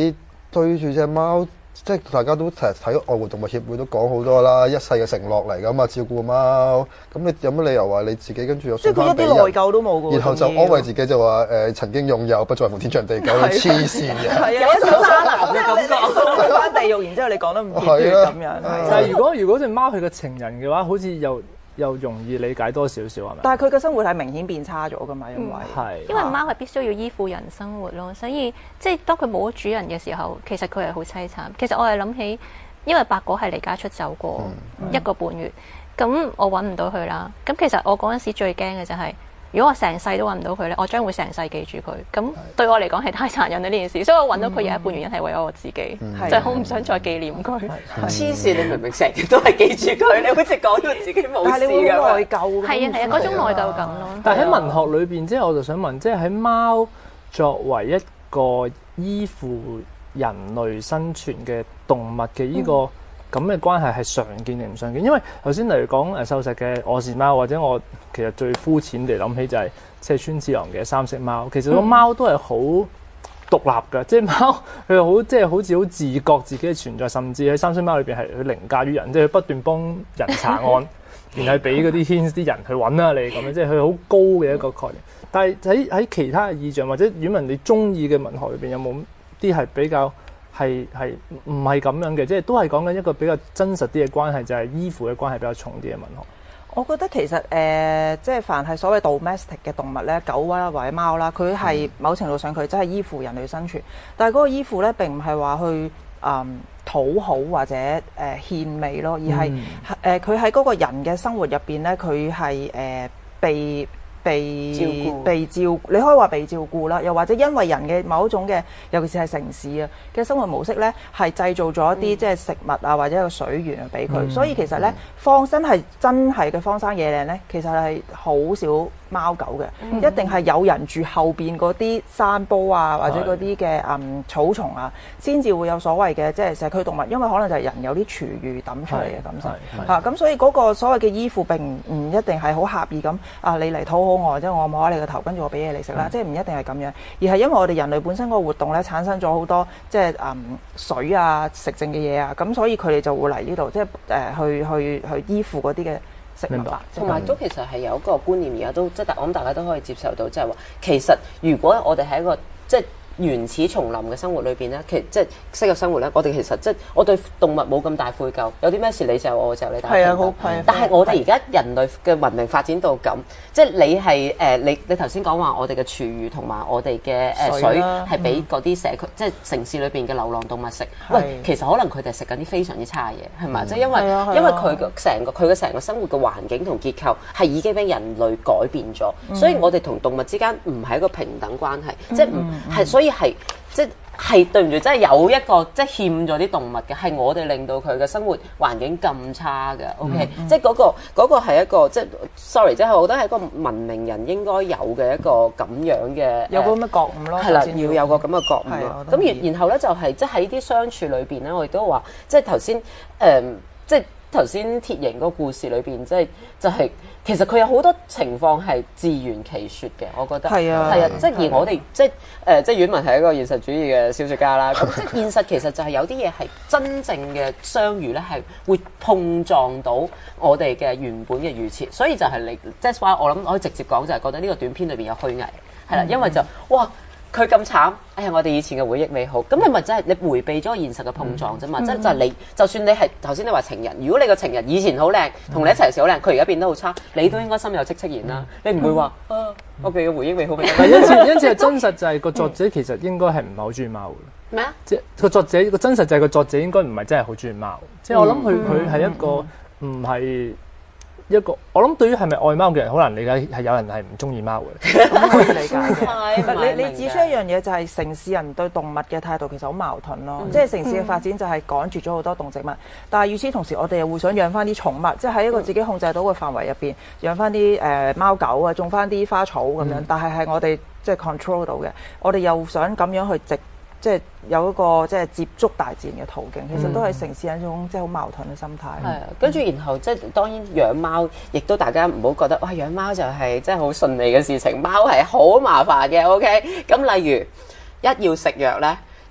Speaker 2: 對住隻貓。即係大家都成日睇愛護動物協會都講好多啦，一世嘅承諾嚟㗎嘛，照顧貓。咁你有乜理由話你自己跟住又送翻俾人？
Speaker 4: 即係佢一啲內疚都冇㗎。
Speaker 2: 然後就安慰自己就話誒、呃、曾經擁有，不再無天長地久，黐線嘅。
Speaker 4: 係啊，有一種渣男嘅感覺，送佢翻地獄，然之後你講得唔結咁樣。
Speaker 3: 但係如果如果隻貓係個情人嘅話，好似又又容易理解多少少係咪？
Speaker 4: 但係佢嘅生活係明顯變差咗㗎嘛，因為
Speaker 3: 係、
Speaker 5: 嗯、因為貓係必須要依附人生活咯，所以即係當佢冇咗主人嘅時候，其實佢係好凄慘。其實我係諗起，因為白果係離家出走過一個半月，咁、嗯、我揾唔到佢啦。咁其實我嗰陣時最驚嘅就係、是，如果我成世都揾唔到佢咧，我將會成世記住佢。咁對我嚟講係太殘忍啦呢件事，所以我揾到佢有一半原因係為咗我自己，嗯、就係好唔想再紀念佢。
Speaker 1: 黐線！你明明成日都係記住佢，你好似講到自己冇事咁。
Speaker 4: 但係你會好內疚。
Speaker 5: 係啊係啊，嗰種內疚感咯。
Speaker 3: 但係喺文學裏邊，即係我就想問，即係喺貓作為一個依附人類生存嘅動物嘅呢、這個咁嘅、嗯、關係係常見定唔常見？因為頭先例如講誒獸石嘅我是貓，或者我其實最膚淺地諗起就係即係川治郎嘅三色貓。其實個貓都係好獨立㗎，即係貓佢好即係好似好自覺自己嘅存在，甚至喺三色貓裏邊係佢凌駕於人，即係佢不斷幫人查案，然後俾嗰啲 hint 啲人去揾下你咁樣，即係佢好高嘅一個概念。但係喺喺其他嘅意象或者語文你中意嘅文學裏邊有冇啲係比較係係唔係咁樣嘅？即係都係講緊一個比較真實啲嘅關係，就係、是、依附嘅關係比較重啲嘅文學。
Speaker 4: 我覺得其實誒、呃，即係凡係所謂 domestic 嘅動物咧，狗啦或者貓啦，佢係某程度上佢真係依附人類生存。但係嗰個依附咧並唔係話去誒、嗯、討好或者誒、呃、獻媚咯，而係誒佢喺嗰個人嘅生活入邊咧，佢係誒被。被照顧，被照顧，你可以話被照顧啦，又或者因為人嘅某一種嘅，尤其是係城市啊嘅生活模式咧，係製造咗一啲、嗯、即係食物啊或者一個水源啊俾佢，嗯、所以其實咧，荒真係真係嘅荒山野嶺咧，其實係好少貓狗嘅，嗯、一定係有人住後邊嗰啲山坡啊或者嗰啲嘅嗯草叢啊，先至會有所謂嘅即係社區動物，因為可能就係人有啲廚餘抌出嚟嘅感受嚇，咁所以嗰個所謂嘅依附並唔唔一定係好狹義咁啊，你嚟討好我，即係我摸下你個頭，跟住我俾嘢你食啦，嗯、即係唔一定係咁樣，而係因為我哋人類本身嗰個活動咧，產生咗好多即係嗯水啊、食剩嘅嘢啊，咁所以佢哋就會嚟呢度，即係誒、呃、去去去依附嗰啲嘅食物啦。
Speaker 1: 同埋都其實係有一個觀念，而家都即係我諗大家都可以接受到，即係話其實如果我哋喺一個即係原始叢林嘅生活裏邊咧，其即係適合生活咧，我哋其實即係我對動物冇咁大悔疚，有啲咩事你就我就你打。係啊，好係。但係我哋而家人類嘅文明發展到咁，即係你係誒、呃、你你頭先講話我哋嘅廚餘同埋我哋嘅誒水係俾嗰啲社區、嗯、即係城市裏邊嘅流浪動物食。喂，其實可能佢哋食緊啲非常之差嘅嘢，係咪？即係、嗯、因為因為佢嘅成個佢嘅成個生活嘅環境同結構係已經俾人類改變咗，嗯、所以我哋同動物之間唔係一個平等關係，嗯、即係唔係所以。係即係對唔住，真係有一個即係欠咗啲動物嘅，係我哋令到佢嘅生活環境咁差嘅。OK，、嗯、即係嗰、嗰個嗰、嗰個係一個即係 sorry，即係我覺得係一個文明人應該有嘅一個咁樣嘅
Speaker 4: 有個咁嘅覺悟咯。
Speaker 1: 係啦，要有個咁嘅覺悟咯。咁然然後咧就係、是、即係喺啲相處裏邊咧，我亦都話即係頭先誒，即係頭先鐵營嗰個故事裏邊，即係就係、是。其實佢有好多情況係自圓其説嘅，我覺得係啊，係啊，即係而我哋即係誒，即係阮文係一個現實主義嘅小説家啦。咁即係現實其實就係有啲嘢係真正嘅相遇咧，係會碰撞到我哋嘅原本嘅預設，所以就係你即係話我諗我可以直接講就係覺得呢個短篇裏邊有虛偽，係啦，因為就哇。佢咁慘，哎呀！我哋以前嘅回憶美好，咁你咪真係你迴避咗現實嘅碰撞啫嘛，即係、嗯、就係你，就算你係頭先你話情人，如果你個情人以前好靚，同你一齊時好靚，佢而家變得好差，你都應該心有戚戚然啦，你唔會話啊，我哋嘅回憶美好。
Speaker 3: 但因此因此係真實就係個作者其實應該係唔係好中意貓嘅。
Speaker 1: 咩啊？
Speaker 3: 即係個作者個真實就係個作者應該唔係真係好中意貓，即係我諗佢佢係一個唔係。一個我諗對於係咪愛貓嘅人，好難理解係有人係唔中意貓嘅，
Speaker 4: 咁可以理解嘅。你你指出一樣嘢就係城市人對動物嘅態度其實好矛盾咯，嗯、即係城市嘅發展就係趕絕咗好多動植物，但係與此同時我哋又會想養翻啲寵物，即係喺一個自己控制到嘅範圍入邊養翻啲誒貓狗啊，種翻啲花草咁樣，嗯、但係係我哋即係 control 到嘅，我哋又想咁樣去直。即係有一個即係接觸大自然嘅途徑，其實都係城市人一種即係好矛盾嘅心態。係啊、嗯，跟住然後即係當然養貓，亦都大家唔好覺得哇養貓就係即係好順利嘅事情，貓係好麻煩嘅。OK，咁例如一要食藥咧。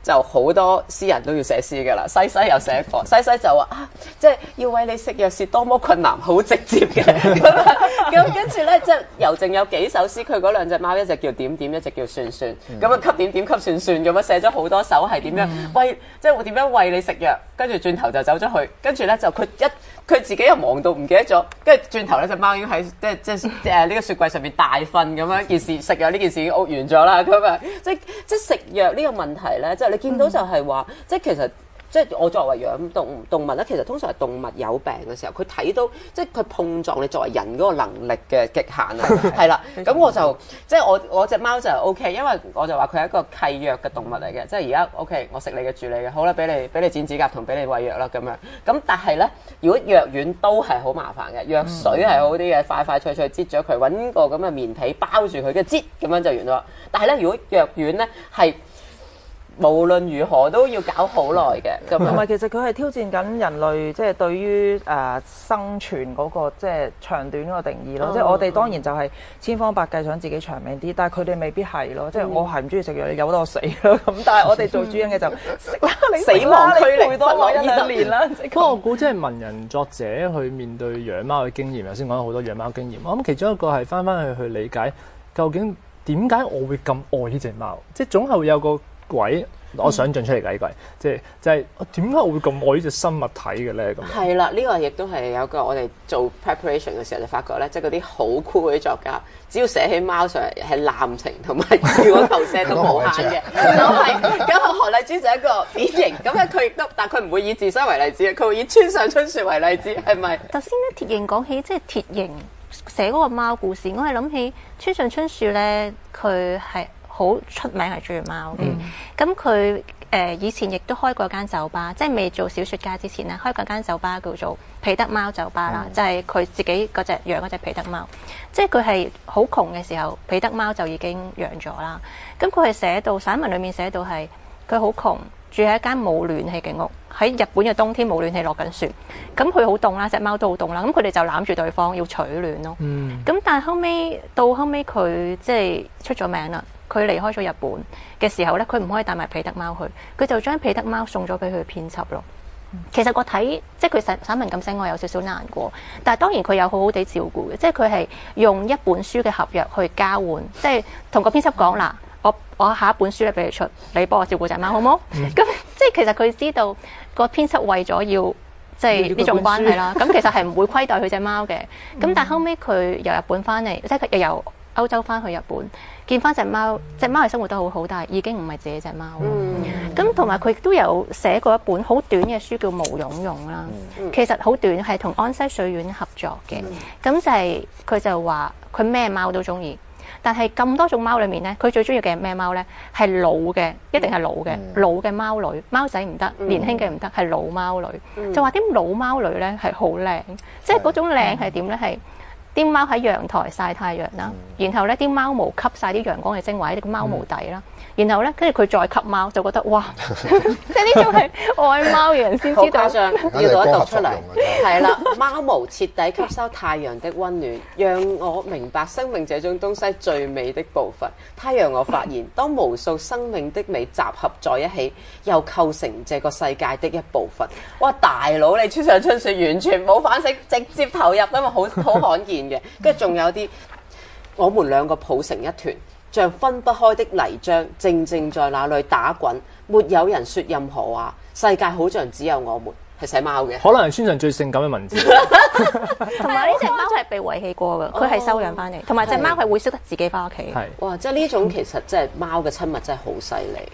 Speaker 1: 就好多詩人都要寫詩㗎啦。西西有寫過，西西就話啊，即係要餵你食藥是多麼困難，好直接嘅。咁跟住咧，即係尤靜有幾首詩，佢嗰兩隻貓，一隻叫點點，一隻叫算算。咁啊，吸點點，吸算算咁樣寫咗好多首係點樣餵，即係點樣餵你食藥，跟住轉頭就走咗去，跟住咧就佢一佢自己又忙到唔記得咗，跟住轉頭咧隻貓已經喺即係即係誒呢個雪櫃上面大瞓咁樣，件事食藥呢件事已經屋完咗啦，咁啊即係即係食藥呢個問題咧，即係你見到就係話，即係其實。即係我作為養動動物咧，其實通常係動物有病嘅時候，佢睇到即係佢碰撞你作為人嗰個能力嘅極限啊，係啦。咁我就即係我我隻貓就 O K，因為我就話佢係一個契約嘅動物嚟嘅，即係而家 O K，我食你嘅住你嘅，好啦，俾你俾你剪指甲同俾你餵藥啦咁樣。咁但係咧，如果藥丸都係好麻煩嘅，藥水係好啲嘅，快快脆脆擠咗佢，揾個咁嘅棉被包住佢嘅擠咁樣就完咗。但係咧，如果藥丸咧係無論如何都要搞好耐嘅，咁
Speaker 4: 同埋其實佢係挑戰緊人類，即係對於誒生存嗰個即係長短嗰個定義咯。即係我哋當然就係千方百計想自己長命啲，但係佢哋未必係咯。即係我係唔中意食藥，你由得我死咯。咁但係我哋做主人嘅就食啦，你
Speaker 1: 死亡驅力，
Speaker 4: 陪多我一兩年啦。
Speaker 3: 不過我估即係文人作者去面對養貓嘅經驗，頭先講咗好多養貓經驗。我諗其中一個係翻翻去去理解究竟點解我會咁愛呢隻貓，即係總係會有個鬼，我想象出嚟㗎呢個係，即係就係點解我會咁愛呢隻生物體嘅咧？咁
Speaker 1: 係啦，呢個亦都係有個我哋做 preparation 嘅時候就發覺咧，即係嗰啲好酷嗰啲作家，只要寫起貓上嚟係濫情同埋自我投射都無限嘅，就係咁。何麗珠就係一個典型，咁咧佢亦都，但係佢唔會以自身為例子，佢會以村上春樹為例子，係咪？
Speaker 5: 頭先咧鐵凝講起即係鐵凝寫嗰個貓故事，我係諗起村上春樹咧，佢係好出名係中意貓嘅。咁佢誒以前亦都開過間酒吧，即係未做小説家之前咧，開過間酒吧叫做彼得貓酒吧啦，嗯、就係佢自己嗰隻養嗰隻彼得貓。即係佢係好窮嘅時候，彼得貓就已經養咗啦。咁佢係寫到散文裏面寫到係佢好窮，住喺一間冇暖氣嘅屋，喺日本嘅冬天冇暖氣，落緊雪，咁佢好凍啦，隻貓都好凍啦，咁佢哋就攬住對方要取暖咯。咁、嗯、但係後尾到後尾佢即係出咗名啦，佢離開咗日本嘅時候咧，佢唔可以帶埋彼得貓去，佢就將彼得貓送咗俾佢編輯咯。其實我睇即係佢散散文咁寫，我有少少難過，但係當然佢有好好地照顧嘅，即係佢係用一本書嘅合約去交換，即係同個編輯講嗱。我我下一本書咧俾你出，你幫我照顧隻貓好冇？咁、嗯、即係其實佢知道個編輯為咗要即係呢種關係啦，咁其實係唔會虧待佢隻貓嘅。咁、嗯、但係後尾佢由日本翻嚟，即係佢又由歐洲翻去日本，見翻隻貓，隻貓係生活得好好，但係已經唔係自己隻貓。咁同埋佢亦都有寫過一本好短嘅書叫《毛茸茸》啦，嗯、其實好短，係同安西水院合作嘅。咁、嗯、就係佢就話佢咩貓都中意。但係咁多種貓裏面咧，佢最中意嘅係咩貓咧？係老嘅，一定係老嘅，嗯、老嘅貓女，貓仔唔得，嗯、年輕嘅唔得，係老貓女。嗯、就話啲老貓女咧係好靚，即係嗰種靚係點咧？係啲貓喺陽台曬太陽啦，嗯、然後咧啲貓毛吸晒啲陽光嘅精華喺啲貓毛底啦。嗯然後咧，跟住佢再吸貓，就覺得哇！即係呢種係愛貓嘅人先知道。好誇張，要讀一讀出嚟。係啦，貓毛徹底吸收太陽的溫暖，讓我明白生命這種東西最美的部分。太陽我發現，當無數生命的美集合在一起，又構成這個世界的一部分。哇！大佬，你村上春樹完全冇反省，直接投入，因為好好罕見嘅。跟住仲有啲，我們兩個抱成一團。像分不開的泥漿，靜靜在那裏打滾，沒有人說任何話。世界好像只有我們，係寫貓嘅。
Speaker 3: 可能係村上最性感嘅文字。
Speaker 5: 同埋呢隻貓係被遺棄過嘅，佢係收養翻嚟，同埋隻貓係會識得自己翻屋企。
Speaker 3: 係
Speaker 1: 哇！即係呢種其實即係貓嘅親密真係好犀利。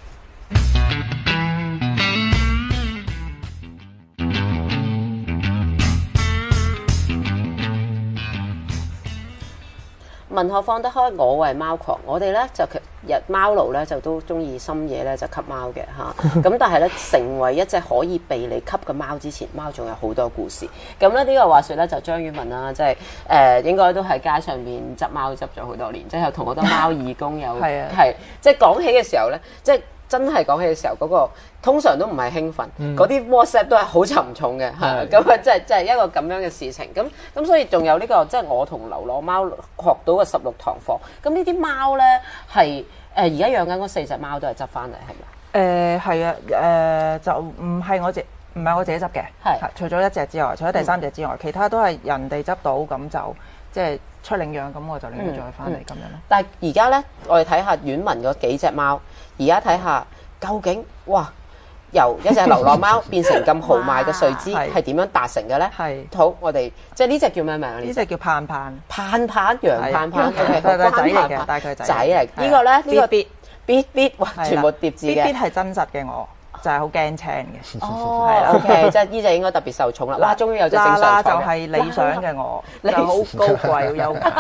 Speaker 1: 文學放得開，我為貓狂。我哋咧就日貓奴咧就都中意深夜咧就吸貓嘅嚇。咁但係咧成為一隻可以被你吸嘅貓之前，貓仲有好多故事。咁咧呢個話説咧就張宇文啦，即係誒應該都喺街上面執貓執咗好多年，即係同好多貓義工有係係即係講起嘅時候咧，即係。真係講起嘅時候，嗰、那個通常都唔係興奮，嗰啲、嗯、WhatsApp 都係好沉重嘅，係咁啊！即係即係一個咁樣嘅事情。咁咁所以仲有呢、這個即係、就是、我同流浪貓學到嘅十六堂課。咁呢啲貓咧係誒而家養緊嗰四隻貓都係執翻嚟係咪？
Speaker 4: 誒係啊，誒就唔係我自唔係我自己執嘅，
Speaker 1: 係
Speaker 4: 除咗一隻之外，除咗第三隻之外，其他都係人哋執到，咁就即係出領養，咁我就領佢再翻嚟咁樣咯。
Speaker 1: 但係而家咧，我哋睇下阮文嗰幾隻貓，而家睇下究竟哇，由一隻流浪貓變成咁豪邁嘅睡姿，係點樣達成嘅咧？
Speaker 4: 係
Speaker 1: 好，我哋即係呢隻叫咩名啊？
Speaker 4: 呢隻叫盼盼，
Speaker 1: 盼盼羊盼盼，
Speaker 4: 係係仔嚟嘅，但係佢係
Speaker 1: 仔嚟。呢個咧，呢個 bit bit bit，哇，全部疊字嘅。
Speaker 4: bit bit 係真實嘅我。就係好驚青嘅，
Speaker 1: 哦，係啦 ，OK， 即係呢隻應該特別受寵啦。哇，終於有隻正常
Speaker 4: 就係理想嘅我，就好高貴優雅，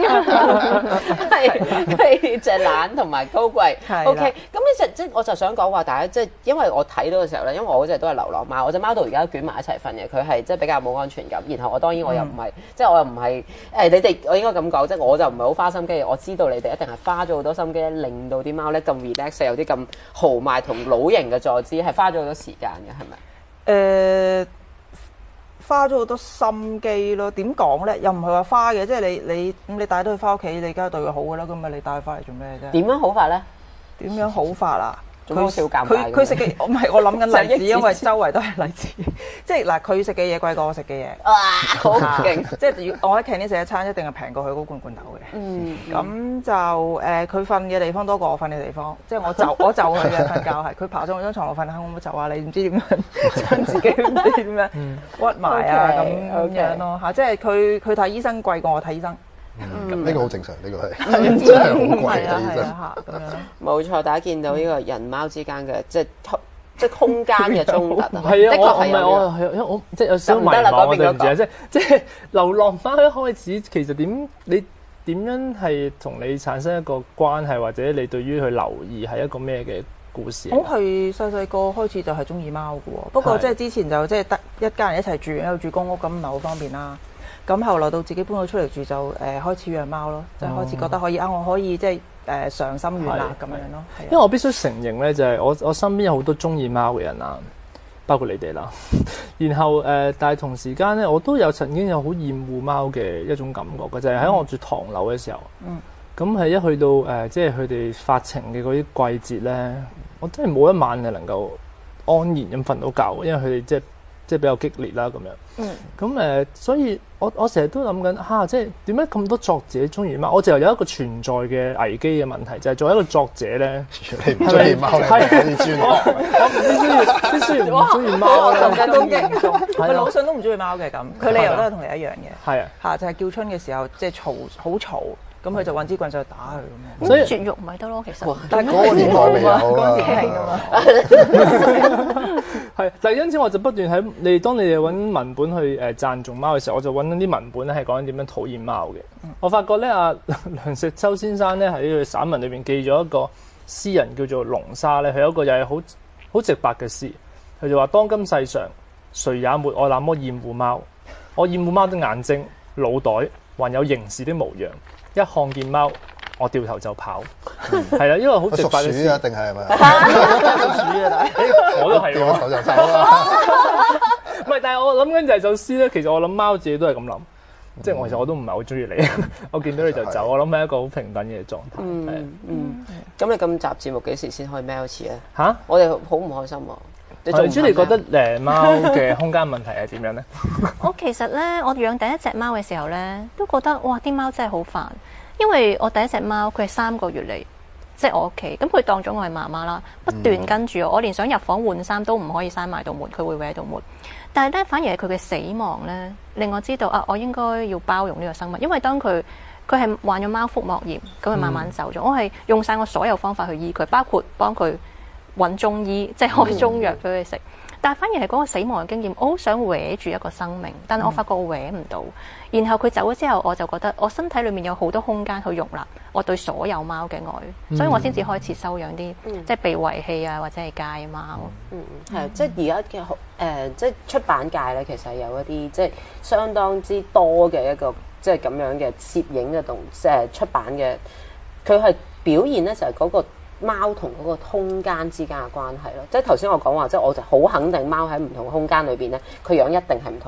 Speaker 1: 係隻懶同埋高貴。OK，咁呢隻即係我就想講話，大家即係因為我睇到嘅時候咧，因為我嗰隻都係流浪貓，我隻貓到而家都捲埋一齊瞓嘅，佢係即係比較冇安全感。然後我當然我又唔係，即係我又唔係誒你哋，我應該咁講，即係我就唔係好花心機。我知道你哋一定係花咗好多心機，令到啲貓咧咁 relax，有啲咁豪邁同老型嘅坐姿。係花咗好多時間嘅，係咪？
Speaker 4: 誒、呃，花咗好多心機咯。點講咧？又唔係話花嘅，即係你你咁你帶到佢翻屋企，你梗係對佢好噶啦。咁咪你帶佢翻嚟做咩啫？
Speaker 1: 點樣好法咧？
Speaker 4: 點樣好法啊？
Speaker 1: 佢佢
Speaker 4: 佢食嘅，唔係我諗緊例子，因為周圍都係例子。即係嗱，佢食嘅嘢貴過我食嘅嘢。
Speaker 1: 哇！好勁！
Speaker 4: 即係我喺 Candy 食一餐，一定係平過佢嗰罐罐頭嘅。嗯。咁就誒，佢瞓嘅地方多過我瞓嘅地方。即係我就我就佢嘅瞓覺係，佢爬上我張床度瞓，我冇就話你唔知點樣將自己唔知點樣屈埋啊咁樣咯嚇。即係佢佢睇醫生貴過我睇醫生。
Speaker 2: 嗯，呢個好正常，呢個係真係好貴嘅醫生。
Speaker 4: 咁樣
Speaker 1: 冇錯，大家見到呢個人貓之間嘅即係即係空間嘅衝突。
Speaker 3: 係啊，我唔係我係因為我即係有少少迷茫，我對唔住啊！即係即係流浪貓一開始其實點你點樣係同你產生一個關係，或者你對於佢留意係一個咩嘅故事？
Speaker 4: 我係細細個開始就係中意貓嘅喎，不過即係之前就即係得一家人一齊住，喺度住公屋咁唔係好方便啦。咁後來到自己搬咗出嚟住就誒、呃、開始養貓咯，就開始覺得可以啊，我可以即係誒上心願啦咁樣咯。
Speaker 3: 因為我必須承認咧，就係、是、我我身邊有好多中意貓嘅人啦，包括你哋啦。然後誒、呃，但係同時間咧，我都有曾經有好厭惡貓嘅一種感覺嘅，就係、是、喺我住唐樓嘅時候。嗯。咁係一去到誒、呃，即係佢哋發情嘅嗰啲季節咧，我真係冇一晚係能夠安然咁瞓到覺，因為佢哋即係。即係比較激烈啦咁樣，嗯，咁誒、呃，所以我我成日都諗緊嚇，即係點解咁多作者中意貓？我就有一個存在嘅危機嘅問題，就係、是、作為一個作者咧，
Speaker 2: 你唔中意貓，你可以專我
Speaker 3: 我必須要必須要唔中意貓咧，
Speaker 4: 咁嚴重。佢魯迅都唔中意貓嘅咁，佢理由都係同你一樣嘅。
Speaker 3: 係啊，
Speaker 4: 嚇就係、是、叫春嘅時候，即係嘈好嘈。咁佢就揾支棍上去打佢咁樣，
Speaker 5: 所以絕育咪得咯，其實。
Speaker 4: 但係
Speaker 2: 嗰個年代未有啊，
Speaker 4: 嗰時興㗎嘛。
Speaker 3: 係，但係因此我就不斷喺你當你哋揾文本去誒讚頌貓嘅時候，我就揾緊啲文本咧係講緊點樣討厭貓嘅。嗯、我發覺咧，阿梁實秋先生咧喺佢散文裏邊記咗一個詩人叫做龍沙咧，佢有一個又係好好直白嘅詩，佢就話：當今世上誰也沒我那麼厭惡貓，我厭惡貓的眼睛、腦袋，還有凝視的模樣。一看見貓，我掉頭就跑。係啦、嗯，因為好直白嘅事
Speaker 2: 啊，定係係咪？
Speaker 4: 屬鼠啊，但係
Speaker 3: 我都係
Speaker 2: 掉頭就跑啦。
Speaker 3: 唔係，但係我諗緊就係首詩咧。其實我諗貓自己都係咁諗，嗯、即係我其實我都唔係好中意你。我見到你就走，我諗係一個好平等嘅狀態。
Speaker 1: 嗯嗯。咁你咁集節目幾時先開喵次咧？
Speaker 3: 嚇、啊！
Speaker 1: 我哋好唔開心啊！
Speaker 3: 你總之你覺得誒貓嘅空間問題係點樣咧？
Speaker 5: 我其實咧，我養第一隻貓嘅時候咧，都覺得哇，啲貓真係好煩，因為我第一隻貓佢係三個月嚟，即係我屋企，咁佢當咗我係媽媽啦，不斷跟住我，我連想入房換衫都唔可以閂埋道門，佢會搲到門。但係咧，反而係佢嘅死亡咧，令我知道啊，我應該要包容呢個生物，因為當佢佢係患咗貓腹膜炎，咁佢慢慢走咗，嗯、我係用晒我所有方法去醫佢，包括幫佢揾中醫，即係開中藥俾佢食。嗯、但係反而係嗰個死亡嘅經驗，我好想搲住一個生命，但係我發覺我搲唔到。然後佢走咗之後，我就覺得我身體裏面有好多空間去容納我對所有貓嘅愛，嗯、所以我先至開始收養啲、嗯、即係被遺棄啊或者係街貓。
Speaker 1: 嗯，係、嗯、即係而家嘅誒，即係出版界咧，其實有一啲即係相當之多嘅一個即係咁樣嘅攝影嘅動，即係出版嘅，佢係表現咧就係嗰個貓同嗰個空間之間嘅關係咯。即係頭先我講話，即係我就好肯定貓喺唔同空間裏邊咧，佢樣一定係唔同嘅。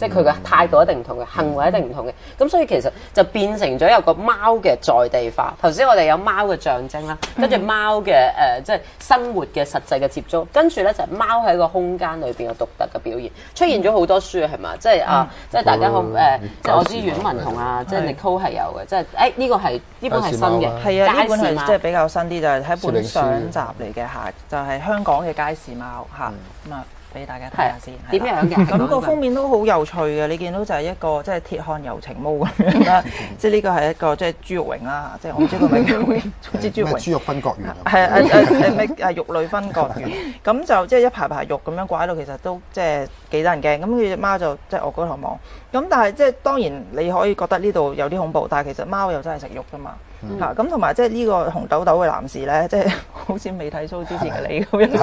Speaker 1: 即係佢嘅態度一定唔同嘅，行為一定唔同嘅。咁所以其實就變成咗有個貓嘅在地化。頭先我哋有貓嘅象徵啦，跟住貓嘅誒即係生活嘅實際嘅接觸，跟住咧就係貓喺個空間裏邊嘅獨特嘅表現，出現咗好多書係嘛？即係啊，即係大家好誒，即係我知阮文同啊，即係 Nicole 係有嘅，即係誒呢個係呢本係新嘅，
Speaker 4: 係啊，呢本係即係比較新啲，就係喺本相集嚟嘅嚇，就係香港嘅街市貓嚇咁啊。俾大家睇下先，
Speaker 1: 點樣嘅？
Speaker 4: 咁個封面都好有趣嘅，你見到就係一個即係鐵漢柔情毛咁樣啦，即係呢個係一個即係豬肉榮啦，即係我唔知佢咪叫豬豬榮。
Speaker 2: 豬肉分割員啊？
Speaker 4: 係啊誒誒咩誒肉類分割員，咁就即係一排排肉咁樣掛喺度，其實都即係幾得人驚。咁佢隻貓就即係我嗰頭望，咁但係即係當然你可以覺得呢度有啲恐怖，但係其實貓又真係食肉㗎嘛。嚇咁同埋即係呢個紅豆豆嘅男士咧，即係好似未睇 show 之前嘅你咁樣。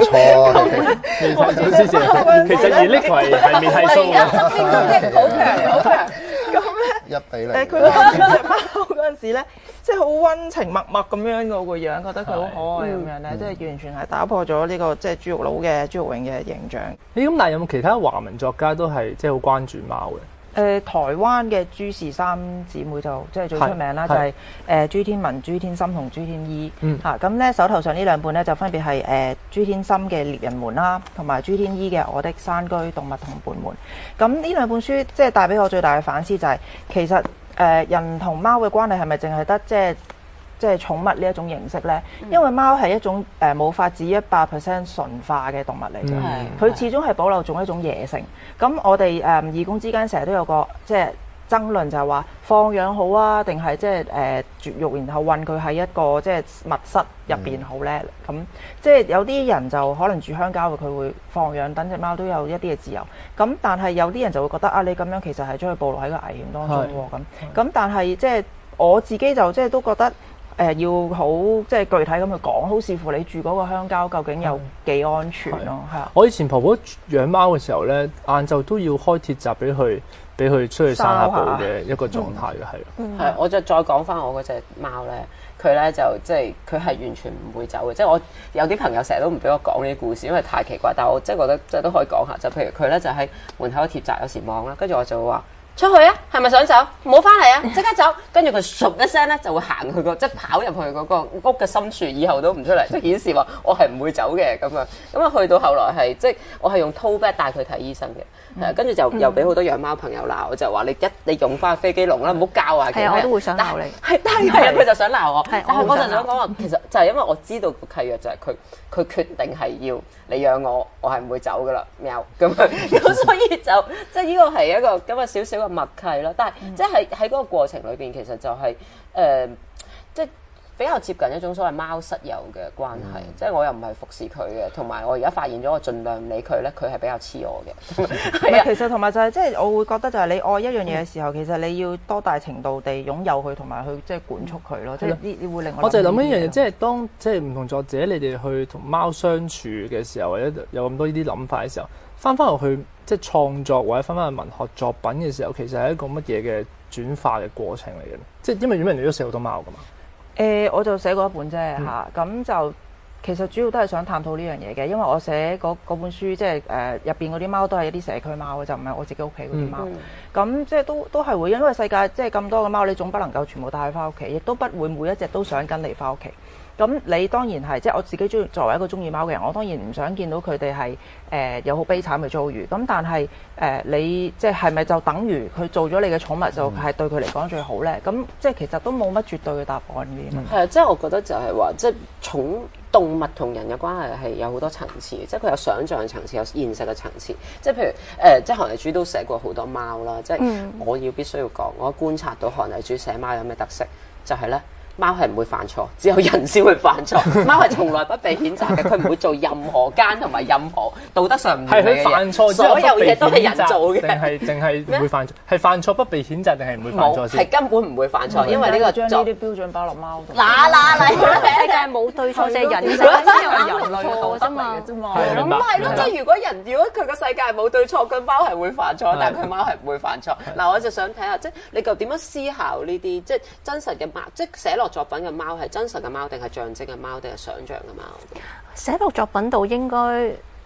Speaker 3: 錯。其實而呢個係係未睇 show 嘅，
Speaker 1: 好強好強。
Speaker 4: 咁咧
Speaker 2: 一比零。
Speaker 4: 誒，佢抱住隻貓嗰陣時咧，即係好溫情脈脈咁樣個個樣，覺得佢好可愛咁樣咧，即係完全係打破咗呢個即係豬肉佬嘅豬肉永嘅形象。
Speaker 3: 咦？咁但係有冇其他華文作家都係即係好關注貓嘅？
Speaker 4: 誒、呃、台灣嘅朱氏三姊妹就即係最出名啦，就係、是、誒、呃、朱天文、朱天心同朱天衣嚇。咁咧、嗯啊、手頭上呢兩本咧就分別係誒、呃、朱天心嘅《獵人們》啦，同埋朱天衣嘅《我的山居動物同伴們》。咁呢兩本書即係帶俾我最大嘅反思就係、是、其實誒、呃、人同貓嘅關係係咪淨係得即係？即係寵物呢一種形式咧，因為貓係一種誒冇、呃、法子一百 percent 純化嘅動物嚟嘅，佢、嗯、始終係保留咗一種野性。咁我哋誒、呃、義工之間成日都有個即係爭論，就係話放養好啊，定係即係誒絕育，然後韞佢喺一個即係密室入邊好咧？咁、嗯、即係有啲人就可能住鄉郊嘅，佢會放養，等隻貓都有一啲嘅自由。咁但係有啲人就會覺得啊，你咁樣其實係將佢暴露喺個危險當中喎。咁咁但係即係我自己就即係都覺得。誒、呃、要好即係具體咁去講，好視乎你住嗰個鄉郊究竟有幾安全咯，係啊！
Speaker 3: 我以前婆婆養貓嘅時候咧，晏晝都要開鐵閘俾佢，俾佢出去散下步嘅一個狀態嘅，係。係、
Speaker 1: 嗯，我就再講翻我嗰隻貓咧，佢咧就即係佢係完全唔會走嘅，即係我有啲朋友成日都唔俾我講呢啲故事，因為太奇怪。但係我即係覺得即係都可以講下，就譬如佢咧就喺門口嘅鐵閘有時望啦，跟住我就會話。出去啊，係咪想走？唔好翻嚟啊，即刻走！跟住佢唰一聲咧，就會行去個即係跑入去嗰個屋嘅深處，以後都唔出嚟，即係顯示話我係唔會走嘅咁樣。咁啊，去到後來係即係我係用 tote bag 帶佢睇醫生嘅，係跟住就又俾好多養貓朋友鬧，就話你一你用翻飛機籠啦，唔好教啊！
Speaker 5: 係啊，我都會想鬧你。
Speaker 1: 係，但係係啊，佢就想鬧我。但係我就想講話，其實就係因為我知道個契約就係佢佢決定係要你養我，我係唔會走噶啦，喵咁樣。咁所以就即係呢個係一個咁嘅少少嘅默契咯。但係、嗯、即係喺嗰個過程裏邊，其實就係、是、誒、呃，即係比較接近一種所謂貓室友嘅關係。嗯、即係我又唔係服侍佢嘅，同埋我而家發現咗，我盡量唔理佢咧，佢係比較黐我嘅。係啊，
Speaker 4: 其實同埋就係、是、即係我會覺得就係你愛一樣嘢嘅時候，嗯、其實你要多大程度地擁有佢，同埋去即係管束佢咯。嗯、即係呢呢會令我
Speaker 3: 我就諗一樣嘢，即係當即係唔同作者你哋去同貓相處嘅時候，或者有咁多呢啲諗法嘅時候，翻翻落去。即係創作或者翻翻去文學作品嘅時候，其實係一個乜嘢嘅轉化嘅過程嚟嘅？即係因為因為你都寫好多貓噶嘛。
Speaker 4: 誒、呃，我就寫過一本啫嚇，咁、嗯啊、就其實主要都係想探討呢樣嘢嘅，因為我寫嗰本書即係誒入邊嗰啲貓都係一啲社區貓，就唔係我自己屋企嗰啲貓。咁、嗯、即係都都係會，因為世界即係咁多嘅貓，你總不能夠全部帶翻屋企，亦都不會每一隻都想跟你翻屋企。咁你當然係，即係我自己中作為一個中意貓嘅人，我當然唔想見到佢哋係誒有好悲慘嘅遭遇。咁但係誒、呃、你即係係咪就等於佢做咗你嘅寵物就係對佢嚟講最好咧？咁即係其實都冇乜絕對嘅答案嘅。係啊、
Speaker 1: 嗯，即係我覺得就係話，即係寵動物同人嘅關係係有好多層次，即係佢有想像嘅層次，有現實嘅層次。即係譬如誒、呃，即係韓麗珠都寫過好多貓啦。即係我要必須要講，我觀察到韓麗珠寫貓有咩特色，就係、是、咧。貓係唔會犯錯，只有人先會犯錯。貓係從來不被譴責嘅，佢唔會做任何奸同埋任何道德上唔
Speaker 3: 係佢犯錯，
Speaker 1: 所有嘢都係人做嘅。
Speaker 3: 定係定係唔會犯錯？係犯錯不被譴責定係唔會犯錯先？
Speaker 1: 係根本唔會犯錯，因為呢個
Speaker 4: 將呢啲標準包落貓度。
Speaker 5: 嗱嗱嚟，世界冇對錯，就係人性先有人類錯啫嘛。
Speaker 1: 咁係咯，即係如果人如果佢個世界冇對錯，佢貓係會犯錯，但係佢貓係唔會犯錯。嗱，我就想睇下，即係你夠點樣思考呢啲，即係真實嘅貓，即係寫落作品嘅貓係真實嘅貓定係象徵嘅貓定係想像嘅貓？
Speaker 5: 寫落作品度應該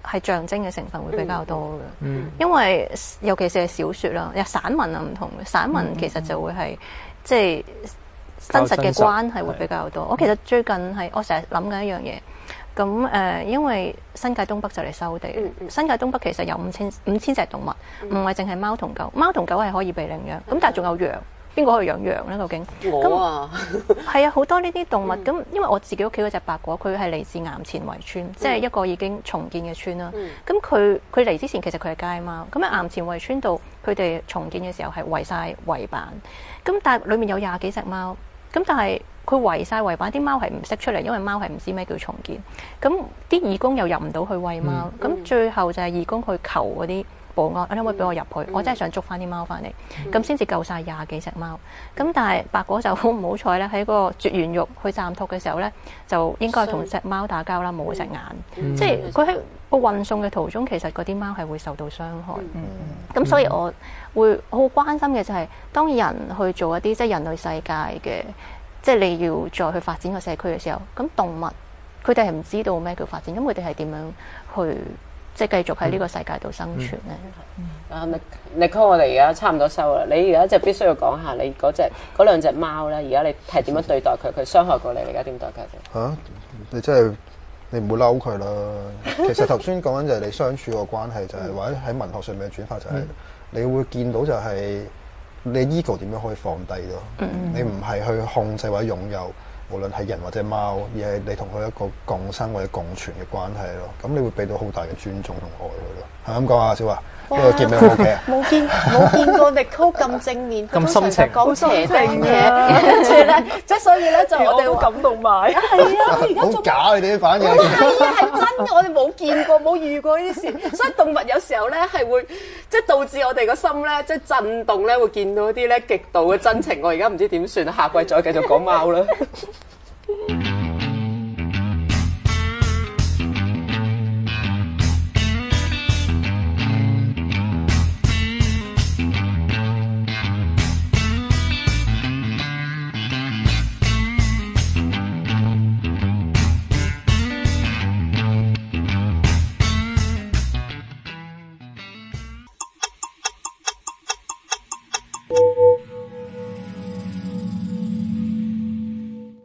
Speaker 5: 係象徵嘅成分會比較多嘅，
Speaker 3: 嗯、
Speaker 5: 因為尤其是係小説啦，有散文啊唔同嘅，散文其實就會係、嗯、即係真實嘅關係會比較多。我其實最近係我成日諗緊一樣嘢，咁誒、呃，因為新界東北就嚟收地，嗯嗯、新界東北其實有五千五千隻動物，唔係淨係貓同狗，貓同狗係可以被領養，咁、嗯、但係仲有羊。邊個可以養羊咧？究竟
Speaker 1: 我啊，
Speaker 5: 係啊，好多呢啲動物咁，嗯、因為我自己屋企嗰隻白果，佢係嚟自岩前圍村，嗯、即係一個已經重建嘅村啦。咁佢佢嚟之前其實佢係街貓，咁喺岩前圍村度，佢哋重建嘅時候係圍晒圍板，咁但係裡面有廿幾隻貓，咁但係佢圍晒圍板，啲貓係唔識出嚟，因為貓係唔知咩叫重建，咁啲義工又入唔到去餵貓，咁、嗯、最後就係義工去求嗰啲保安，你可唔可以俾我入去？嗯、我真係想捉翻啲貓翻嚟，咁先至救晒廿幾隻貓。咁但係白果就好唔好彩咧，喺個絕緣肉去暫託嘅時候咧，就應該係同隻貓打交啦，冇隻眼。嗯、即係佢喺個運送嘅途中，其實嗰啲貓係會受到傷害。咁、嗯、所以我會好關心嘅就係、是，當人去做一啲即係人類世界嘅，即係你要再去發展個社區嘅時候，咁動物佢哋係唔知道咩叫發展，咁佢哋係點樣去？即係繼續喺呢個世界度生存咧。
Speaker 1: 啊，Nicole，我哋而家差唔多收啦。你而家就必須要講下你嗰隻嗰兩隻貓咧。而家你係點樣對待佢？佢傷害過你，你而家點對待佢？
Speaker 2: 嚇！你真係你唔好嬲佢啦。其實頭先講緊就係你相處個關係，就係、是、或者喺文學上面嘅轉化，就係你會見到就係你 ego 點樣可以放低咯。嗯、你唔係去控制或者擁有。無論係人或者貓，而係你同佢一個共生或者共存嘅關係咯。咁你會俾到好大嘅尊重同愛佢咯。係咁講啊，小華，呢個見咩 O K 啊？
Speaker 1: 冇見冇見過 Nicole 咁正面，
Speaker 3: 咁深情，
Speaker 1: 講邪定嘢，跟住咧，即係所以咧就我哋
Speaker 3: 都感動埋。
Speaker 1: 係啊，而家
Speaker 2: 好假你哋啲反應。
Speaker 1: 係啊，係真嘅，我哋冇見過冇遇過呢啲事，所以動物有時候咧係會即係導致我哋個心咧即係震動咧，會見到啲咧極度嘅真情。我而家唔知點算，下季再繼續講貓啦。